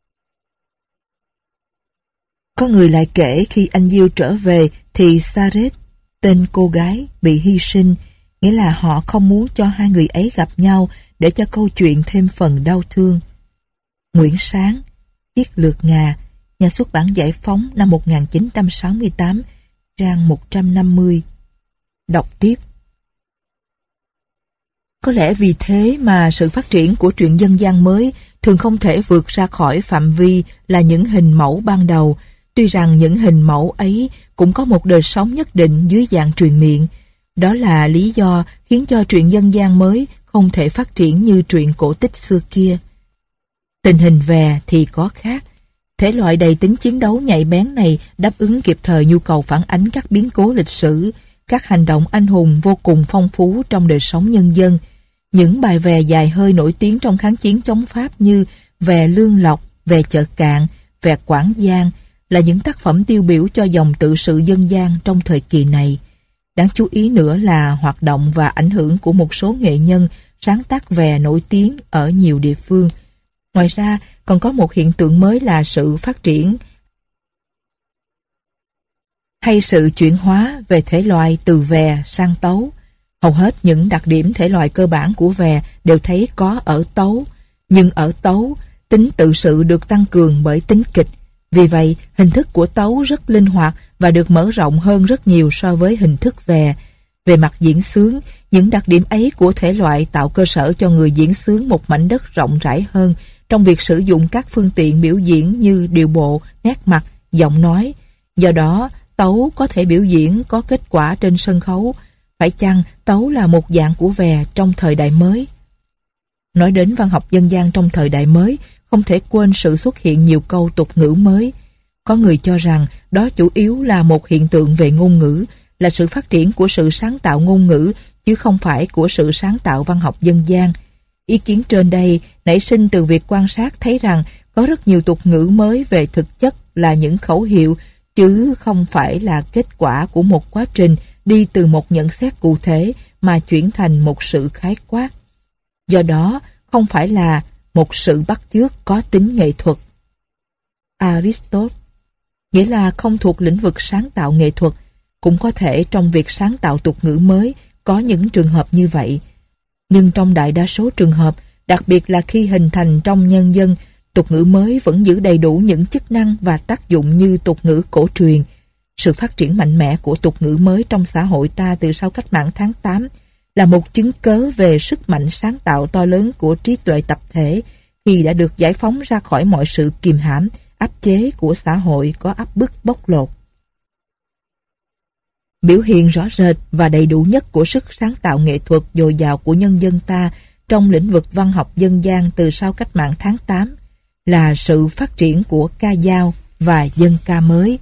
Có người lại kể khi anh Diêu trở về thì Sa-rết, tên cô gái, bị hy sinh, nghĩa là họ không muốn cho hai người ấy gặp nhau để cho câu chuyện thêm phần đau thương. Nguyễn Sáng, Viết Lược Ngà, nhà xuất bản Giải phóng năm 1968, trang 150. đọc tiếp. Có lẽ vì thế mà sự phát triển của truyện dân gian mới thường không thể vượt ra khỏi phạm vi là những hình mẫu ban đầu, tuy rằng những hình mẫu ấy cũng có một đời sống nhất định dưới dạng truyền miệng. Đó là lý do khiến cho truyện dân gian mới không thể phát triển như truyện cổ tích xưa kia. Tình hình về thì có khác. Thể loại đầy tính chiến đấu nhạy bén này đáp ứng kịp thời nhu cầu phản ánh các biến cố lịch sử, các hành động anh hùng vô cùng phong phú trong đời sống nhân dân. Những bài về dài hơi nổi tiếng trong kháng chiến chống Pháp như Về Lương Lộc, Về Chợ Cạn, Về Quảng Giang là những tác phẩm tiêu biểu cho dòng tự sự dân gian trong thời kỳ này. Đáng chú ý nữa là hoạt động và ảnh hưởng của một số nghệ nhân sáng tác về nổi tiếng ở nhiều địa phương. Ngoài ra, còn có một hiện tượng mới là sự phát triển hay sự chuyển hóa về thể loại từ về sang tấu. Hầu hết những đặc điểm thể loại cơ bản của về đều thấy có ở tấu, nhưng ở tấu, tính tự sự được tăng cường bởi tính kịch. Vì vậy, hình thức của tấu rất linh hoạt và được mở rộng hơn rất nhiều so với hình thức về. Về mặt diễn xướng, những đặc điểm ấy của thể loại tạo cơ sở cho người diễn xướng một mảnh đất rộng rãi hơn trong việc sử dụng các phương tiện biểu diễn như điệu bộ, nét mặt, giọng nói. Do đó, tấu có thể biểu diễn có kết quả trên sân khấu. Phải chăng tấu là một dạng của về trong thời đại mới? Nói đến văn học dân gian trong thời đại mới, không thể quên sự xuất hiện nhiều câu tục ngữ mới. Có người cho rằng đó chủ yếu là một hiện tượng về ngôn ngữ, là sự phát triển của sự sáng tạo ngôn ngữ, chứ không phải của sự sáng tạo văn học dân gian. Ý kiến trên đây nảy sinh từ việc quan sát thấy rằng có rất nhiều tục ngữ mới về thực chất là những khẩu hiệu, chứ không phải là kết quả của một quá trình đi từ một nhận xét cụ thể mà chuyển thành một sự khái quát. Do đó, không phải là một sự bắt chước có tính nghệ thuật. Aristotle, nghĩa là không thuộc lĩnh vực sáng tạo nghệ thuật. Cũng có thể trong việc sáng tạo tục ngữ mới có những trường hợp như vậy. Nhưng trong đại đa số trường hợp, đặc biệt là khi hình thành trong nhân dân, tục ngữ mới vẫn giữ đầy đủ những chức năng và tác dụng như tục ngữ cổ truyền. Sự phát triển mạnh mẽ của tục ngữ mới trong xã hội ta từ sau cách mạng tháng 8 là một chứng cớ về sức mạnh sáng tạo to lớn của trí tuệ tập thể khi đã được giải phóng ra khỏi mọi sự kìm hãm, áp chế của xã hội có áp bức bóc lột. Biểu hiện rõ rệt và đầy đủ nhất của sức sáng tạo nghệ thuật dồi dào của nhân dân ta trong lĩnh vực văn học dân gian từ sau cách mạng tháng 8 là sự phát triển của ca dao và dân ca mới.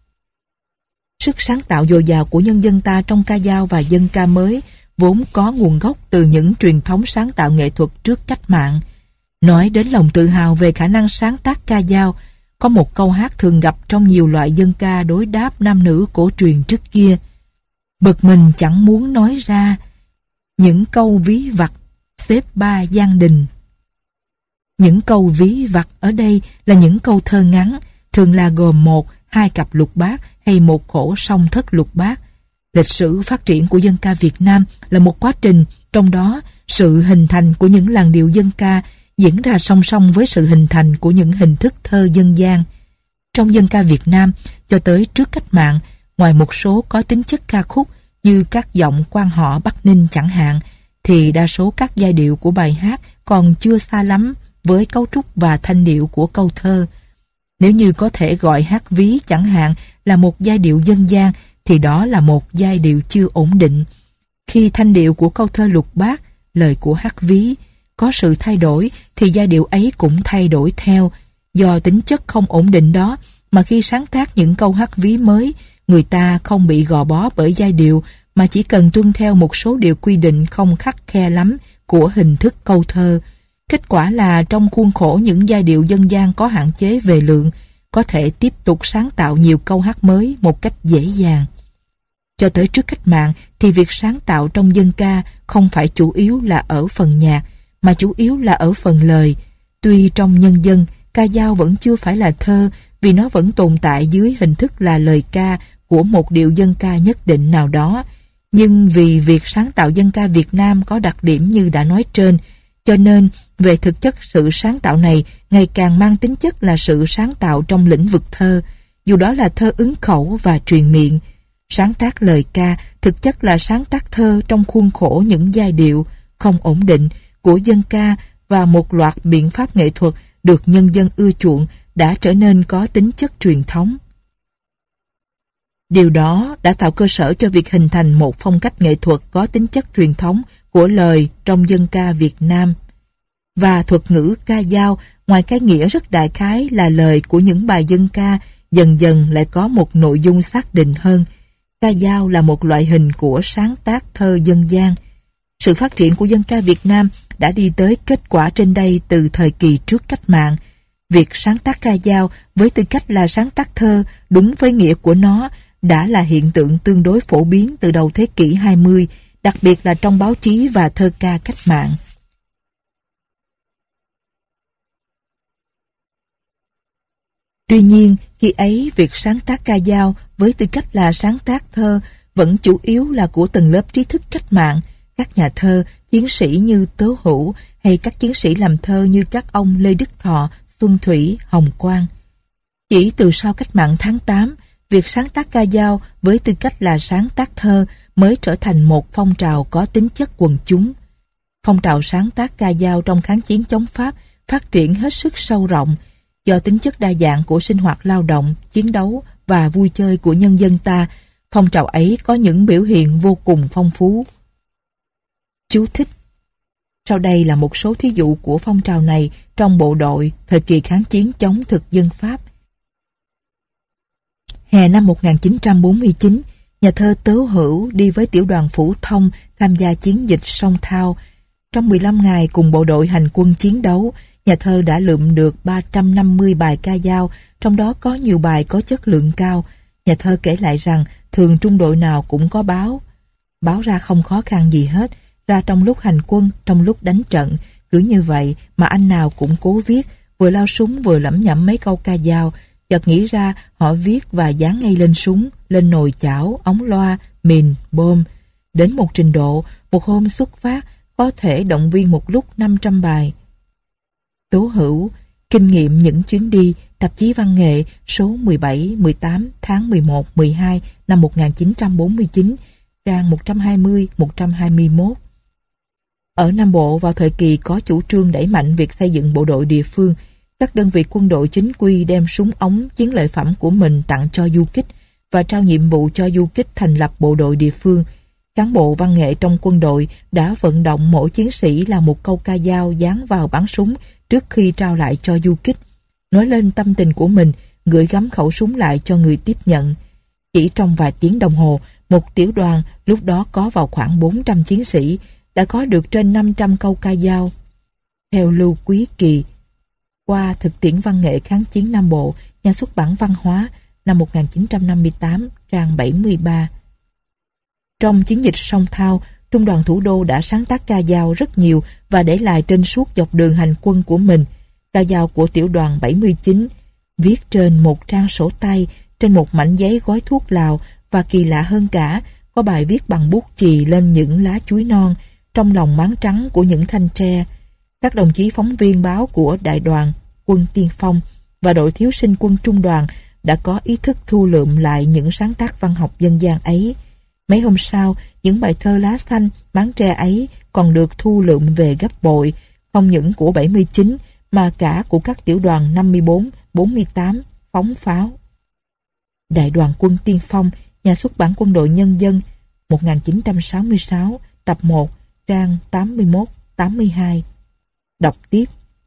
Sức sáng tạo dồi dào của nhân dân ta trong ca dao và dân ca mới vốn có nguồn gốc từ những truyền thống sáng tạo nghệ thuật trước cách mạng. Nói đến lòng tự hào về khả năng sáng tác ca dao, có một câu hát thường gặp trong nhiều loại dân ca đối đáp nam nữ cổ truyền trước kia. Bực mình chẳng muốn nói ra những câu ví vặt xếp ba gian đình. Những câu ví vặt ở đây là những câu thơ ngắn, thường là gồm 1-2 cặp lục bát hay một khổ song thất lục bát. Lịch sử phát triển của dân ca Việt Nam là một quá trình, trong đó sự hình thành của những làn điệu dân ca diễn ra song song với sự hình thành của những hình thức thơ dân gian. Trong dân ca Việt Nam, cho tới trước cách mạng, ngoài một số có tính chất ca khúc như các giọng quan họ Bắc Ninh chẳng hạn, thì đa số các giai điệu của bài hát còn chưa xa lắm với cấu trúc và thanh điệu của câu thơ. Nếu như có thể gọi hát ví chẳng hạn là một giai điệu dân gian, thì đó là một giai điệu chưa ổn định. Khi thanh điệu của câu thơ lục bát, lời của hát ví có sự thay đổi, thì giai điệu ấy cũng thay đổi theo. Do tính chất không ổn định đó mà khi sáng tác những câu hát ví mới, người ta không bị gò bó bởi giai điệu mà chỉ cần tuân theo một số điều quy định không khắt khe lắm của hình thức câu thơ. Kết quả là trong khuôn khổ những giai điệu dân gian có hạn chế về lượng, có thể tiếp tục sáng tạo nhiều câu hát mới một cách dễ dàng. Cho tới trước cách mạng thì việc sáng tạo trong dân ca không phải chủ yếu là ở phần nhạc, mà chủ yếu là ở phần lời. Tuy trong nhân dân, ca dao vẫn chưa phải là thơ vì nó vẫn tồn tại dưới hình thức là lời ca của một điệu dân ca nhất định nào đó. Nhưng vì việc sáng tạo dân ca Việt Nam có đặc điểm như đã nói trên, cho nên về thực chất sự sáng tạo này ngày càng mang tính chất là sự sáng tạo trong lĩnh vực thơ, dù đó là thơ ứng khẩu và truyền miệng. Sáng tác lời ca thực chất là sáng tác thơ trong khuôn khổ những giai điệu không ổn định của dân ca và một loạt biện pháp nghệ thuật được nhân dân ưa chuộng đã trở nên có tính chất truyền thống. Điều đó đã tạo cơ sở cho việc hình thành một phong cách nghệ thuật có tính chất truyền thống của lời trong dân ca Việt Nam. Và thuật ngữ ca dao, ngoài cái nghĩa rất đại khái là lời của những bài dân ca, dần dần lại có một nội dung xác định hơn. Ca dao là một loại hình của sáng tác thơ dân gian. Sự phát triển của dân ca Việt Nam đã đi tới kết quả trên đây từ thời kỳ trước cách mạng. Việc sáng tác ca dao với tư cách là sáng tác thơ đúng với nghĩa của nó đã là hiện tượng tương đối phổ biến từ đầu thế kỷ 20, đặc biệt là trong báo chí và thơ ca cách mạng. Tuy nhiên, khi ấy việc sáng tác ca dao với tư cách là sáng tác thơ vẫn chủ yếu là của tầng lớp trí thức cách mạng, các nhà thơ, chiến sĩ như Tố Hữu hay các chiến sĩ làm thơ như các ông Lê Đức Thọ, Xuân Thủy, Hồng Quang. Chỉ từ sau cách mạng tháng 8, việc sáng tác ca dao với tư cách là sáng tác thơ mới trở thành một phong trào có tính chất quần chúng. Phong trào sáng tác ca dao trong kháng chiến chống Pháp phát triển hết sức sâu rộng, do tính chất đa dạng của sinh hoạt lao động, chiến đấu và vui chơi của nhân dân ta. Phong trào ấy có những biểu hiện vô cùng phong phú. Chú thích: sau đây là một số thí dụ của phong trào này trong bộ đội thời kỳ kháng chiến chống thực dân Pháp. Hè năm 1949, nhà thơ Tố Hữu đi với tiểu đoàn Phủ Thông tham gia chiến dịch sông Thao. Trong 15 ngày cùng bộ đội hành quân chiến đấu, nhà thơ đã lượm được 350 bài ca dao, trong đó có nhiều bài có chất lượng cao. Nhà thơ kể lại rằng thường trung đội nào cũng có báo. Báo ra không khó khăn gì hết, ra trong lúc hành quân, trong lúc đánh trận, cứ như vậy mà anh nào cũng cố viết, vừa lao súng vừa lẩm nhẩm mấy câu ca dao. Chợt nghĩ ra họ viết và dán ngay lên súng, lên nồi chảo, ống loa, mìn, bom. Đến một trình độ, một hôm xuất phát có thể động viên một lúc 500 bài. Tố Hữu, Kinh nghiệm những chuyến đi, tạp chí văn nghệ số 17-18 tháng 11-12 năm 1949, trang 120-121. Ở Nam Bộ vào thời kỳ có chủ trương đẩy mạnh việc xây dựng bộ đội địa phương, các đơn vị quân đội chính quy đem súng ống chiến lợi phẩm của mình tặng cho du kích và trao nhiệm vụ cho du kích thành lập bộ đội địa phương. Cán bộ văn nghệ trong quân đội đã vận động mỗi chiến sĩ là một câu ca dao dán vào bắn súng trước khi trao lại cho du kích, nói lên tâm tình của mình, gửi gắm khẩu súng lại cho người tiếp nhận. Chỉ trong vài tiếng đồng hồ, một tiểu đoàn lúc đó có vào khoảng 400 chiến sĩ đã có được trên 500 câu ca dao. Theo Lưu Quý Kỳ, qua thực tiễn văn nghệ kháng chiến Nam Bộ, nhà xuất bản Văn hóa, năm 1958, trang 73. Trong chiến dịch sông Thao, Trung đoàn Thủ đô đã sáng tác ca dao rất nhiều và để lại trên suốt dọc đường hành quân của mình. Ca dao của tiểu đoàn 79 viết trên một trang sổ tay, trên một mảnh giấy gói thuốc lào, và kỳ lạ hơn cả, có bài viết bằng bút chì lên những lá chuối non trong lòng máng trắng của những thanh tre. Các đồng chí phóng viên báo của đại đoàn quân tiên phong và đội thiếu sinh quân trung đoàn đã có ý thức thu lượm lại những sáng tác văn học dân gian ấy. Mấy hôm sau, những bài thơ lá xanh, máng tre ấy còn được thu lượm về gấp bội, không những của 79 mà cả của các tiểu đoàn 54, 48 phóng pháo. Đại đoàn quân tiên phong, nhà xuất bản Quân đội Nhân dân, 1966, tập 1, trang 81-82. Đọc tiếp.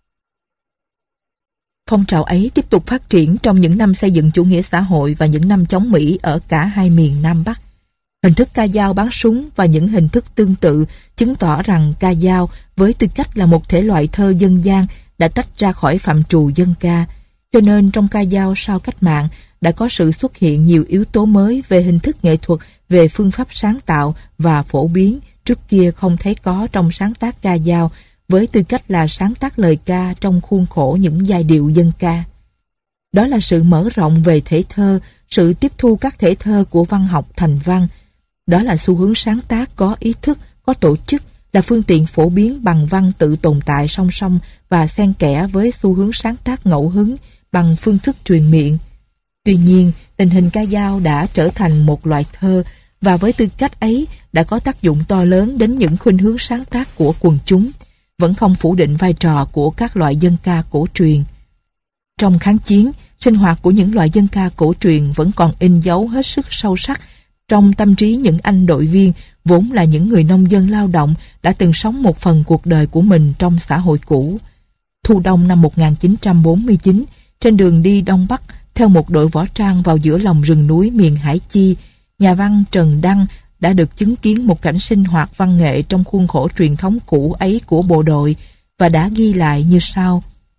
Phong trào ấy tiếp tục phát triển trong những năm xây dựng chủ nghĩa xã hội và những năm chống Mỹ ở cả hai miền Nam Bắc. Hình thức ca dao bắn súng và những hình thức tương tự chứng tỏ rằng ca dao với tư cách là một thể loại thơ dân gian đã tách ra khỏi phạm trù dân ca. Cho nên trong ca dao sau cách mạng đã có sự xuất hiện nhiều yếu tố mới về hình thức nghệ thuật, về phương pháp sáng tạo và phổ biến trước kia không thấy có trong sáng tác ca dao với tư cách là sáng tác lời ca trong khuôn khổ những giai điệu dân ca. Đó là sự mở rộng về thể thơ, sự tiếp thu các thể thơ của văn học thành văn. Đó là xu hướng sáng tác có ý thức, có tổ chức, là phương tiện phổ biến bằng văn tự tồn tại song song và xen kẽ với xu hướng sáng tác ngẫu hứng bằng phương thức truyền miệng. Tuy nhiên, tình hình ca dao đã trở thành một loại thơ và với tư cách ấy đã có tác dụng to lớn đến những khuynh hướng sáng tác của quần chúng, vẫn không phủ định vai trò của các loại dân ca cổ truyền. Trong kháng chiến, sinh hoạt của những loại dân ca cổ truyền vẫn còn in dấu hết sức sâu sắc trong tâm trí những anh đội viên vốn là những người nông dân lao động đã từng sống một phần cuộc đời của mình trong xã hội cũ. Thu đông năm 1949, trên đường đi Đông Bắc theo một đội võ trang vào giữa lòng rừng núi miền Hải Chi, nhà văn Trần Đăng đã được chứng kiến một cảnh sinh hoạt văn nghệ trong khuôn khổ truyền thống cũ ấy của bộ đội và đã ghi lại như sau.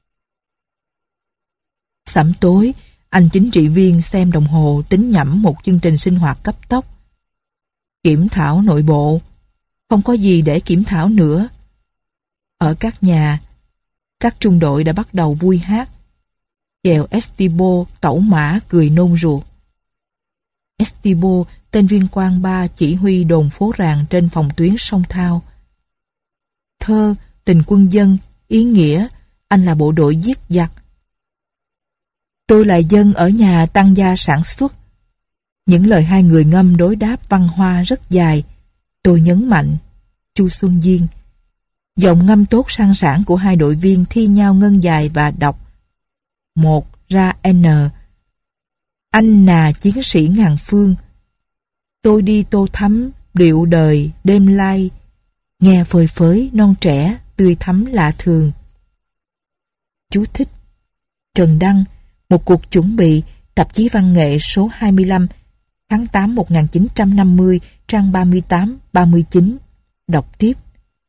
Sẩm tối, anh chính trị viên xem đồng hồ tính nhẩm một chương trình sinh hoạt cấp tốc. Kiểm thảo nội bộ, không có gì để kiểm thảo nữa. Ở các nhà, các trung đội đã bắt đầu vui hát. Chèo Estibo tẩu mã cười nôn ruột. Estibo, tên viên quan 3 chỉ huy đồn phố Ràng trên phòng tuyến sông Thao. Thơ, tình quân dân, ý nghĩa, anh là bộ đội giết giặc. Tôi là dân ở nhà tăng gia sản xuất. Những lời hai người ngâm đối đáp văn hoa rất dài. Tôi nhấn mạnh, Chu Xuân Diên. Giọng ngâm tốt sang sảng của hai đội viên thi nhau ngân dài và đọc. 1 ra N. Anh là chiến sĩ ngàn phương. Tôi đi tô thắm, điệu đời, đêm lai. Nghe phơi phới, non trẻ, tươi thắm lạ thường. Chú thích. Trần Đăng, một cuộc chuẩn bị, tạp chí văn nghệ số 25, tháng 8 1950, trang 38-39. Đọc tiếp.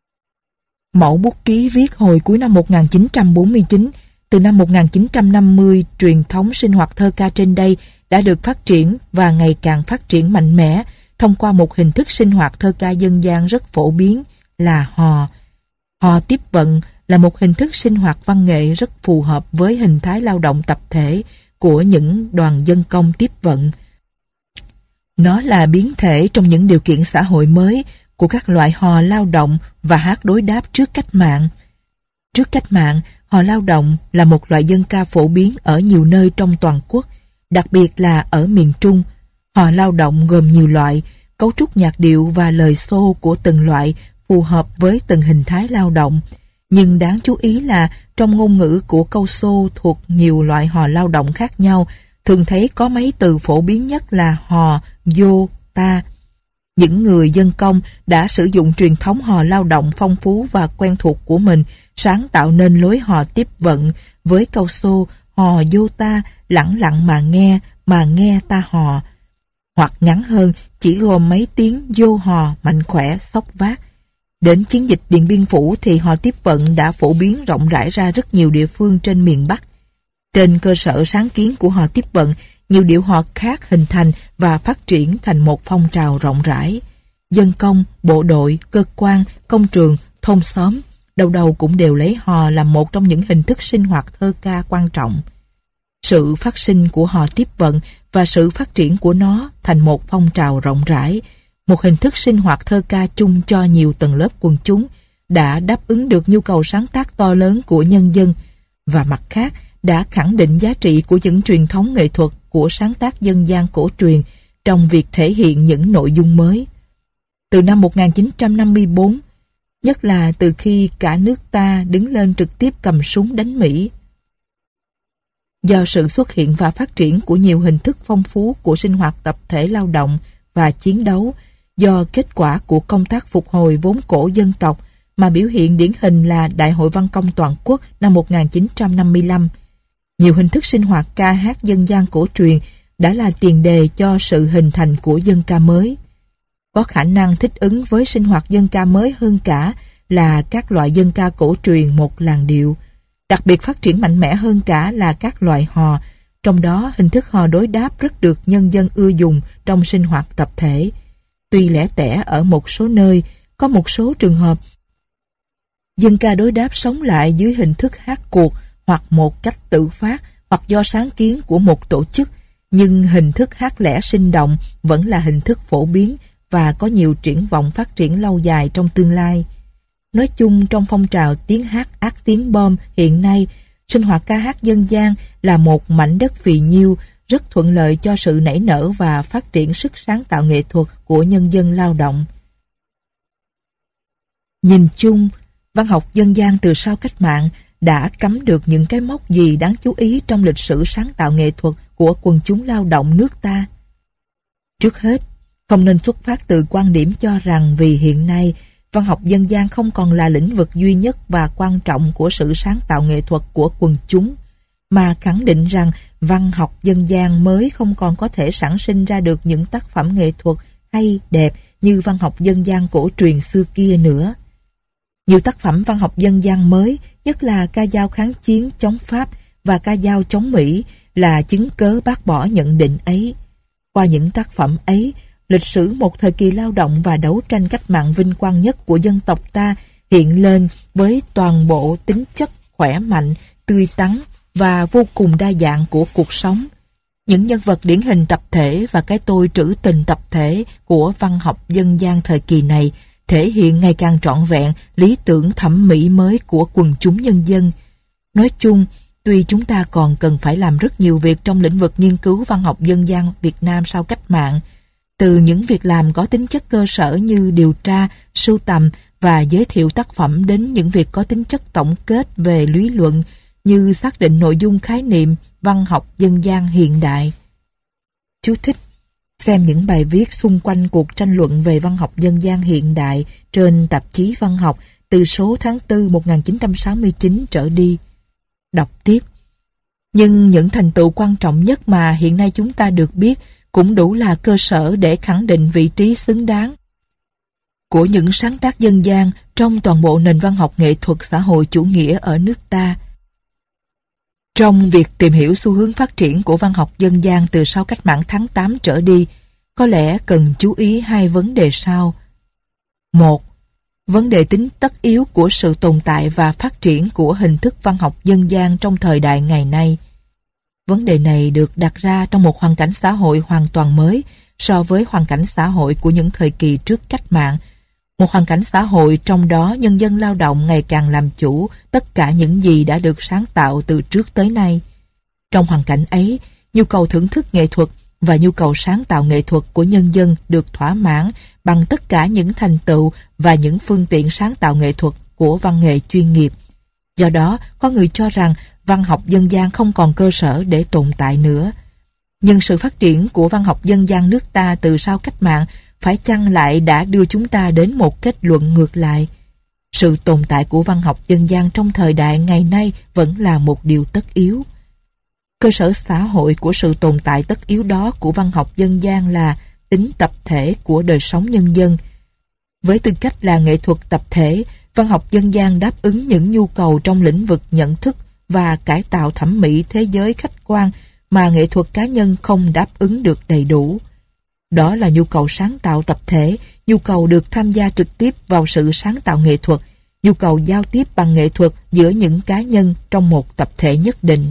Mẫu bút ký viết hồi cuối năm 1949, từ năm 1950, truyền thống sinh hoạt thơ ca trên đây đã được phát triển và ngày càng phát triển mạnh mẽ thông qua một hình thức sinh hoạt thơ ca dân gian rất phổ biến là hò. Hò tiếp vận là một hình thức sinh hoạt văn nghệ rất phù hợp với hình thái lao động tập thể của những đoàn dân công tiếp vận. Nó là biến thể trong những điều kiện xã hội mới của các loại hò lao động và hát đối đáp trước cách mạng. Trước cách mạng, hò lao động là một loại dân ca phổ biến ở nhiều nơi trong toàn quốc, đặc biệt là ở miền Trung. Hò lao động gồm nhiều loại, cấu trúc nhạc điệu và lời xô của từng loại phù hợp với từng hình thái lao động. Nhưng đáng chú ý là trong ngôn ngữ của câu xô thuộc nhiều loại hò lao động khác nhau, thường thấy có mấy từ phổ biến nhất là hò, vô, ta. Những người dân công đã sử dụng truyền thống hò lao động phong phú và quen thuộc của mình, sáng tạo nên lối hò tiếp vận với câu xô hò vô ta, lẳng lặng mà nghe ta hò. Hoặc ngắn hơn, chỉ gồm mấy tiếng vô hò, mạnh khỏe, xốc vác. Đến chiến dịch Điện Biên Phủ thì hò tiếp vận đã phổ biến rộng rãi ra rất nhiều địa phương trên miền Bắc. Trên cơ sở sáng kiến của hò tiếp vận, nhiều điệu hò khác hình thành và phát triển thành một phong trào rộng rãi. Dân công, bộ đội, cơ quan, công trường, thôn xóm, đầu đầu cũng đều lấy hò làm một trong những hình thức sinh hoạt thơ ca quan trọng. Sự phát sinh của hò tiếp vận và sự phát triển của nó thành một phong trào rộng rãi, một hình thức sinh hoạt thơ ca chung cho nhiều tầng lớp quần chúng, đã đáp ứng được nhu cầu sáng tác to lớn của nhân dân, và mặt khác đã khẳng định giá trị của những truyền thống nghệ thuật của sáng tác dân gian cổ truyền trong việc thể hiện những nội dung mới. Từ năm 1954, nhất là từ khi cả nước ta đứng lên trực tiếp cầm súng đánh Mỹ, do sự xuất hiện và phát triển của nhiều hình thức phong phú của sinh hoạt tập thể lao động và chiến đấu, do kết quả của công tác phục hồi vốn cổ dân tộc mà biểu hiện điển hình là Đại hội Văn công Toàn quốc năm 1955, nhiều hình thức sinh hoạt ca hát dân gian cổ truyền đã là tiền đề cho sự hình thành của dân ca mới. Có khả năng thích ứng với sinh hoạt dân ca mới hơn cả là các loại dân ca cổ truyền một làn điệu. Đặc biệt phát triển mạnh mẽ hơn cả là các loại hò, trong đó hình thức hò đối đáp rất được nhân dân ưa dùng trong sinh hoạt tập thể. Tuy lẻ tẻ ở một số nơi, có một số trường hợp dân ca đối đáp sống lại dưới hình thức hát cuộc hoặc một cách tự phát hoặc do sáng kiến của một tổ chức, nhưng hình thức hát lẻ sinh động vẫn là hình thức phổ biến và có nhiều triển vọng phát triển lâu dài trong tương lai. Nói chung, trong phong trào tiếng hát ác tiếng bom hiện nay, sinh hoạt ca hát dân gian là một mảnh đất phì nhiêu rất thuận lợi cho sự nảy nở và phát triển sức sáng tạo nghệ thuật của nhân dân lao động. Nhìn chung, văn học dân gian từ sau cách mạng đã cắm được những cái mốc gì đáng chú ý trong lịch sử sáng tạo nghệ thuật của quần chúng lao động nước ta. Trước hết, không nên xuất phát từ quan điểm cho rằng vì hiện nay văn học dân gian không còn là lĩnh vực duy nhất và quan trọng của sự sáng tạo nghệ thuật của quần chúng, mà khẳng định rằng văn học dân gian mới không còn có thể sản sinh ra được những tác phẩm nghệ thuật hay đẹp như văn học dân gian cổ truyền xưa kia nữa. Nhiều tác phẩm văn học dân gian mới, nhất là ca dao kháng chiến chống Pháp và ca dao chống Mỹ, là chứng cớ bác bỏ nhận định ấy. Qua những tác phẩm ấy, lịch sử một thời kỳ lao động và đấu tranh cách mạng vinh quang nhất của dân tộc ta hiện lên với toàn bộ tính chất khỏe mạnh, tươi tắn và vô cùng đa dạng của cuộc sống. Những nhân vật điển hình tập thể và cái tôi trữ tình tập thể của văn học dân gian thời kỳ này thể hiện ngày càng trọn vẹn lý tưởng thẩm mỹ mới của quần chúng nhân dân. Nói chung, tuy chúng ta còn cần phải làm rất nhiều việc trong lĩnh vực nghiên cứu văn học dân gian Việt Nam sau cách mạng, từ những việc làm có tính chất cơ sở như điều tra, sưu tầm và giới thiệu tác phẩm đến những việc có tính chất tổng kết về lý luận như xác định nội dung khái niệm văn học dân gian hiện đại. Chú thích: xem những bài viết xung quanh cuộc tranh luận về văn học dân gian hiện đại trên tạp chí Văn học từ số tháng 4 1969 trở đi. Đọc tiếp. Nhưng những thành tựu quan trọng nhất mà hiện nay chúng ta được biết cũng đủ là cơ sở để khẳng định vị trí xứng đáng của những sáng tác dân gian trong toàn bộ nền văn học nghệ thuật xã hội chủ nghĩa ở nước ta. Trong việc tìm hiểu xu hướng phát triển của văn học dân gian từ sau cách mạng tháng 8 trở đi, có lẽ cần chú ý hai vấn đề sau. 1. Vấn đề tính tất yếu của sự tồn tại và phát triển của hình thức văn học dân gian trong thời đại ngày nay. Vấn đề này được đặt ra trong một hoàn cảnh xã hội hoàn toàn mới so với hoàn cảnh xã hội của những thời kỳ trước cách mạng. Một hoàn cảnh xã hội trong đó nhân dân lao động ngày càng làm chủ tất cả những gì đã được sáng tạo từ trước tới nay. Trong hoàn cảnh ấy, nhu cầu thưởng thức nghệ thuật và nhu cầu sáng tạo nghệ thuật của nhân dân được thỏa mãn bằng tất cả những thành tựu và những phương tiện sáng tạo nghệ thuật của văn nghệ chuyên nghiệp. Do đó, có người cho rằng văn học dân gian không còn cơ sở để tồn tại nữa. Nhưng sự phát triển của văn học dân gian nước ta từ sau cách mạng phải chăng lại đã đưa chúng ta đến một kết luận ngược lại. Sự tồn tại của văn học dân gian trong thời đại ngày nay vẫn là một điều tất yếu. Cơ sở xã hội của sự tồn tại tất yếu đó của văn học dân gian là tính tập thể của đời sống nhân dân. Với tư cách là nghệ thuật tập thể, văn học dân gian đáp ứng những nhu cầu trong lĩnh vực nhận thức và cải tạo thẩm mỹ thế giới khách quan mà nghệ thuật cá nhân không đáp ứng được đầy đủ. Đó là nhu cầu sáng tạo tập thể, nhu cầu được tham gia trực tiếp vào sự sáng tạo nghệ thuật, nhu cầu giao tiếp bằng nghệ thuật giữa những cá nhân trong một tập thể nhất định.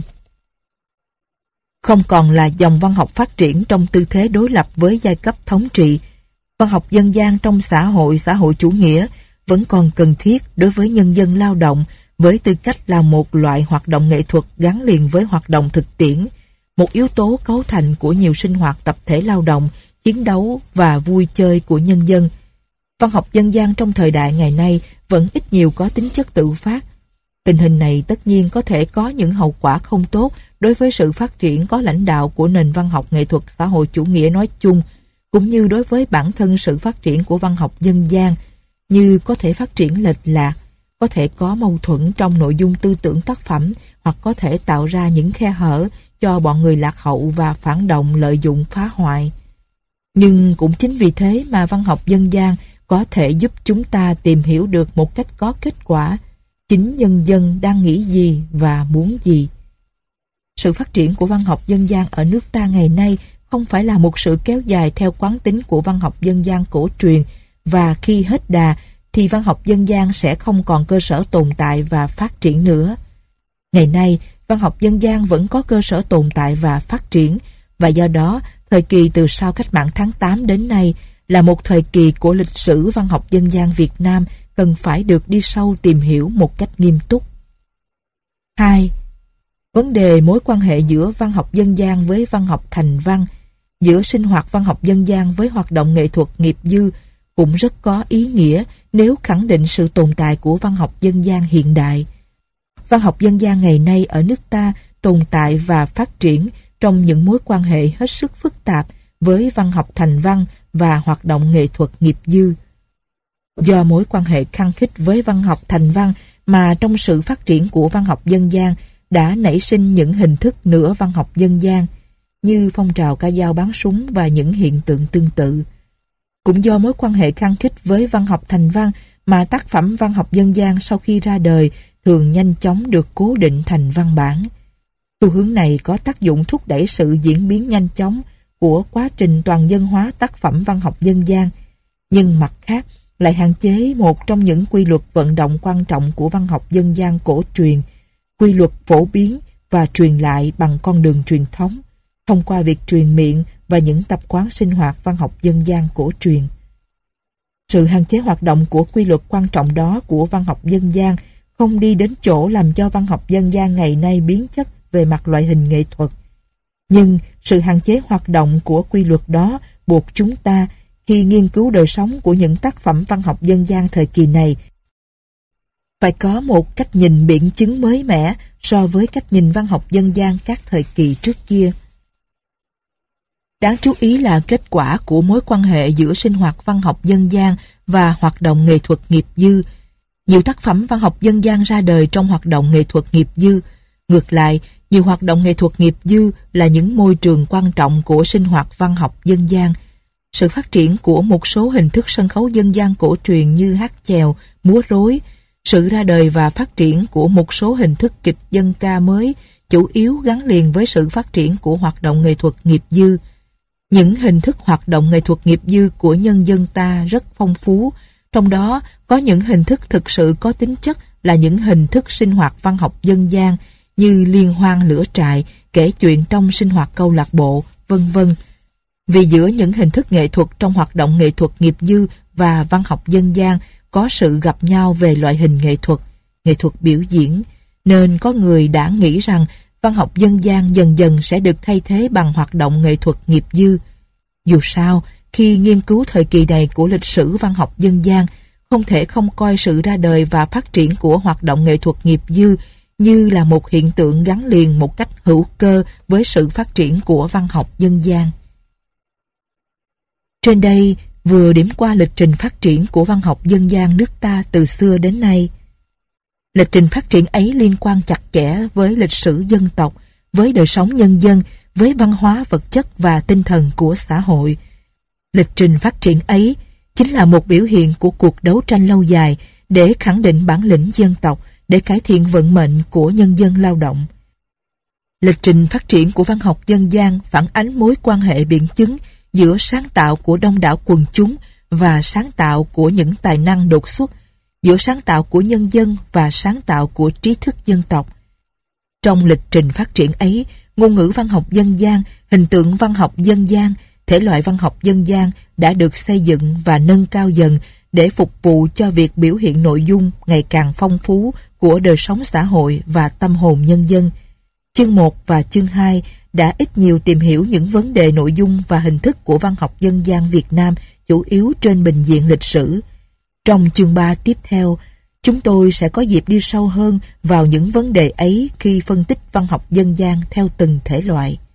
Không còn là dòng văn học phát triển trong tư thế đối lập với giai cấp thống trị. Văn học dân gian trong xã hội chủ nghĩa vẫn còn cần thiết đối với nhân dân lao động với tư cách là một loại hoạt động nghệ thuật gắn liền với hoạt động thực tiễn, một yếu tố cấu thành của nhiều sinh hoạt tập thể lao động, chiến đấu và vui chơi của nhân dân. Văn học dân gian trong thời đại ngày nay vẫn ít nhiều có tính chất tự phát. Tình hình này tất nhiên có thể có những hậu quả không tốt đối với sự phát triển có lãnh đạo của nền văn học nghệ thuật xã hội chủ nghĩa nói chung, cũng như đối với bản thân sự phát triển của văn học dân gian, như có thể phát triển lệch lạc, có thể có mâu thuẫn trong nội dung tư tưởng tác phẩm, hoặc có thể tạo ra những khe hở cho bọn người lạc hậu và phản động lợi dụng phá hoại. Nhưng cũng chính vì thế mà văn học dân gian có thể giúp chúng ta tìm hiểu được một cách có kết quả chính nhân dân đang nghĩ gì và muốn gì. Sự phát triển của văn học dân gian ở nước ta ngày nay không phải là một sự kéo dài theo quán tính của văn học dân gian cổ truyền, và khi hết đà thì văn học dân gian sẽ không còn cơ sở tồn tại và phát triển nữa. Ngày nay, văn học dân gian vẫn có cơ sở tồn tại và phát triển, và do đó, thời kỳ từ sau cách mạng tháng 8 đến nay là một thời kỳ của lịch sử văn học dân gian Việt Nam cần phải được đi sâu tìm hiểu một cách nghiêm túc. 2. Vấn đề mối quan hệ giữa văn học dân gian với văn học thành văn, giữa sinh hoạt văn học dân gian với hoạt động nghệ thuật nghiệp dư cũng rất có ý nghĩa nếu khẳng định sự tồn tại của văn học dân gian hiện đại. Văn học dân gian ngày nay ở nước ta tồn tại và phát triển trong những mối quan hệ hết sức phức tạp với văn học thành văn và hoạt động nghệ thuật nghiệp dư. Do mối quan hệ khăng khít với văn học thành văn mà trong sự phát triển của văn học dân gian đã nảy sinh những hình thức nửa văn học dân gian như phong trào ca dao bắn súng và những hiện tượng tương tự. Cũng do mối quan hệ khăng khít với văn học thành văn mà tác phẩm văn học dân gian sau khi ra đời thường nhanh chóng được cố định thành văn bản. Xu hướng này có tác dụng thúc đẩy sự diễn biến nhanh chóng của quá trình toàn dân hóa tác phẩm văn học dân gian, nhưng mặt khác lại hạn chế một trong những quy luật vận động quan trọng của văn học dân gian cổ truyền, quy luật phổ biến và truyền lại bằng con đường truyền thống, thông qua việc truyền miệng và những tập quán sinh hoạt văn học dân gian cổ truyền. Sự hạn chế hoạt động của quy luật quan trọng đó của văn học dân gian không đi đến chỗ làm cho văn học dân gian ngày nay biến chất về mặt loại hình nghệ thuật. Nhưng sự hạn chế hoạt động của quy luật đó buộc chúng ta khi nghiên cứu đời sống của những tác phẩm văn học dân gian thời kỳ này phải có một cách nhìn biện chứng mới mẻ so với cách nhìn văn học dân gian các thời kỳ trước kia. Đáng chú ý là kết quả của mối quan hệ giữa sinh hoạt văn học dân gian và hoạt động nghệ thuật nghiệp dư. Nhiều tác phẩm văn học dân gian ra đời trong hoạt động nghệ thuật nghiệp dư. Ngược lại, nhiều hoạt động nghệ thuật nghiệp dư là những môi trường quan trọng của sinh hoạt văn học dân gian. Sự phát triển của một số hình thức sân khấu dân gian cổ truyền như hát chèo, múa rối, sự ra đời và phát triển của một số hình thức kịch dân ca mới chủ yếu gắn liền với sự phát triển của hoạt động nghệ thuật nghiệp dư. Những hình thức hoạt động nghệ thuật nghiệp dư của nhân dân ta rất phong phú, trong đó có những hình thức thực sự có tính chất là những hình thức sinh hoạt văn học dân gian như liên hoan lửa trại, kể chuyện trong sinh hoạt câu lạc bộ, vân vân. Vì giữa những hình thức nghệ thuật trong hoạt động nghệ thuật nghiệp dư và văn học dân gian có sự gặp nhau về loại hình nghệ thuật biểu diễn, nên có người đã nghĩ rằng văn học dân gian dần dần sẽ được thay thế bằng hoạt động nghệ thuật nghiệp dư. Dù sao, khi nghiên cứu thời kỳ này của lịch sử văn học dân gian, không thể không coi sự ra đời và phát triển của hoạt động nghệ thuật nghiệp dư như là một hiện tượng gắn liền một cách hữu cơ với sự phát triển của văn học dân gian. Trên đây vừa điểm qua lịch trình phát triển của văn học dân gian nước ta từ xưa đến nay. Lịch trình phát triển ấy liên quan chặt chẽ với lịch sử dân tộc, với đời sống nhân dân, với văn hóa vật chất và tinh thần của xã hội. Lịch trình phát triển ấy chính là một biểu hiện của cuộc đấu tranh lâu dài để khẳng định bản lĩnh dân tộc, để cải thiện vận mệnh của nhân dân lao động. Lịch trình phát triển của văn học dân gian phản ánh mối quan hệ biện chứng giữa sáng tạo của đông đảo quần chúng và sáng tạo của những tài năng đột xuất, giữa sáng tạo của nhân dân và sáng tạo của trí thức dân tộc. Trong lịch trình phát triển ấy, ngôn ngữ văn học dân gian, hình tượng văn học dân gian, thể loại văn học dân gian đã được xây dựng và nâng cao dần để phục vụ cho việc biểu hiện nội dung ngày càng phong phú của đời sống xã hội và tâm hồn nhân dân. Chương 1 và chương 2 đã ít nhiều tìm hiểu những vấn đề nội dung và hình thức của văn học dân gian Việt Nam chủ yếu trên bình diện lịch sử. Trong chương 3 tiếp theo, chúng tôi sẽ có dịp đi sâu hơn vào những vấn đề ấy khi phân tích văn học dân gian theo từng thể loại.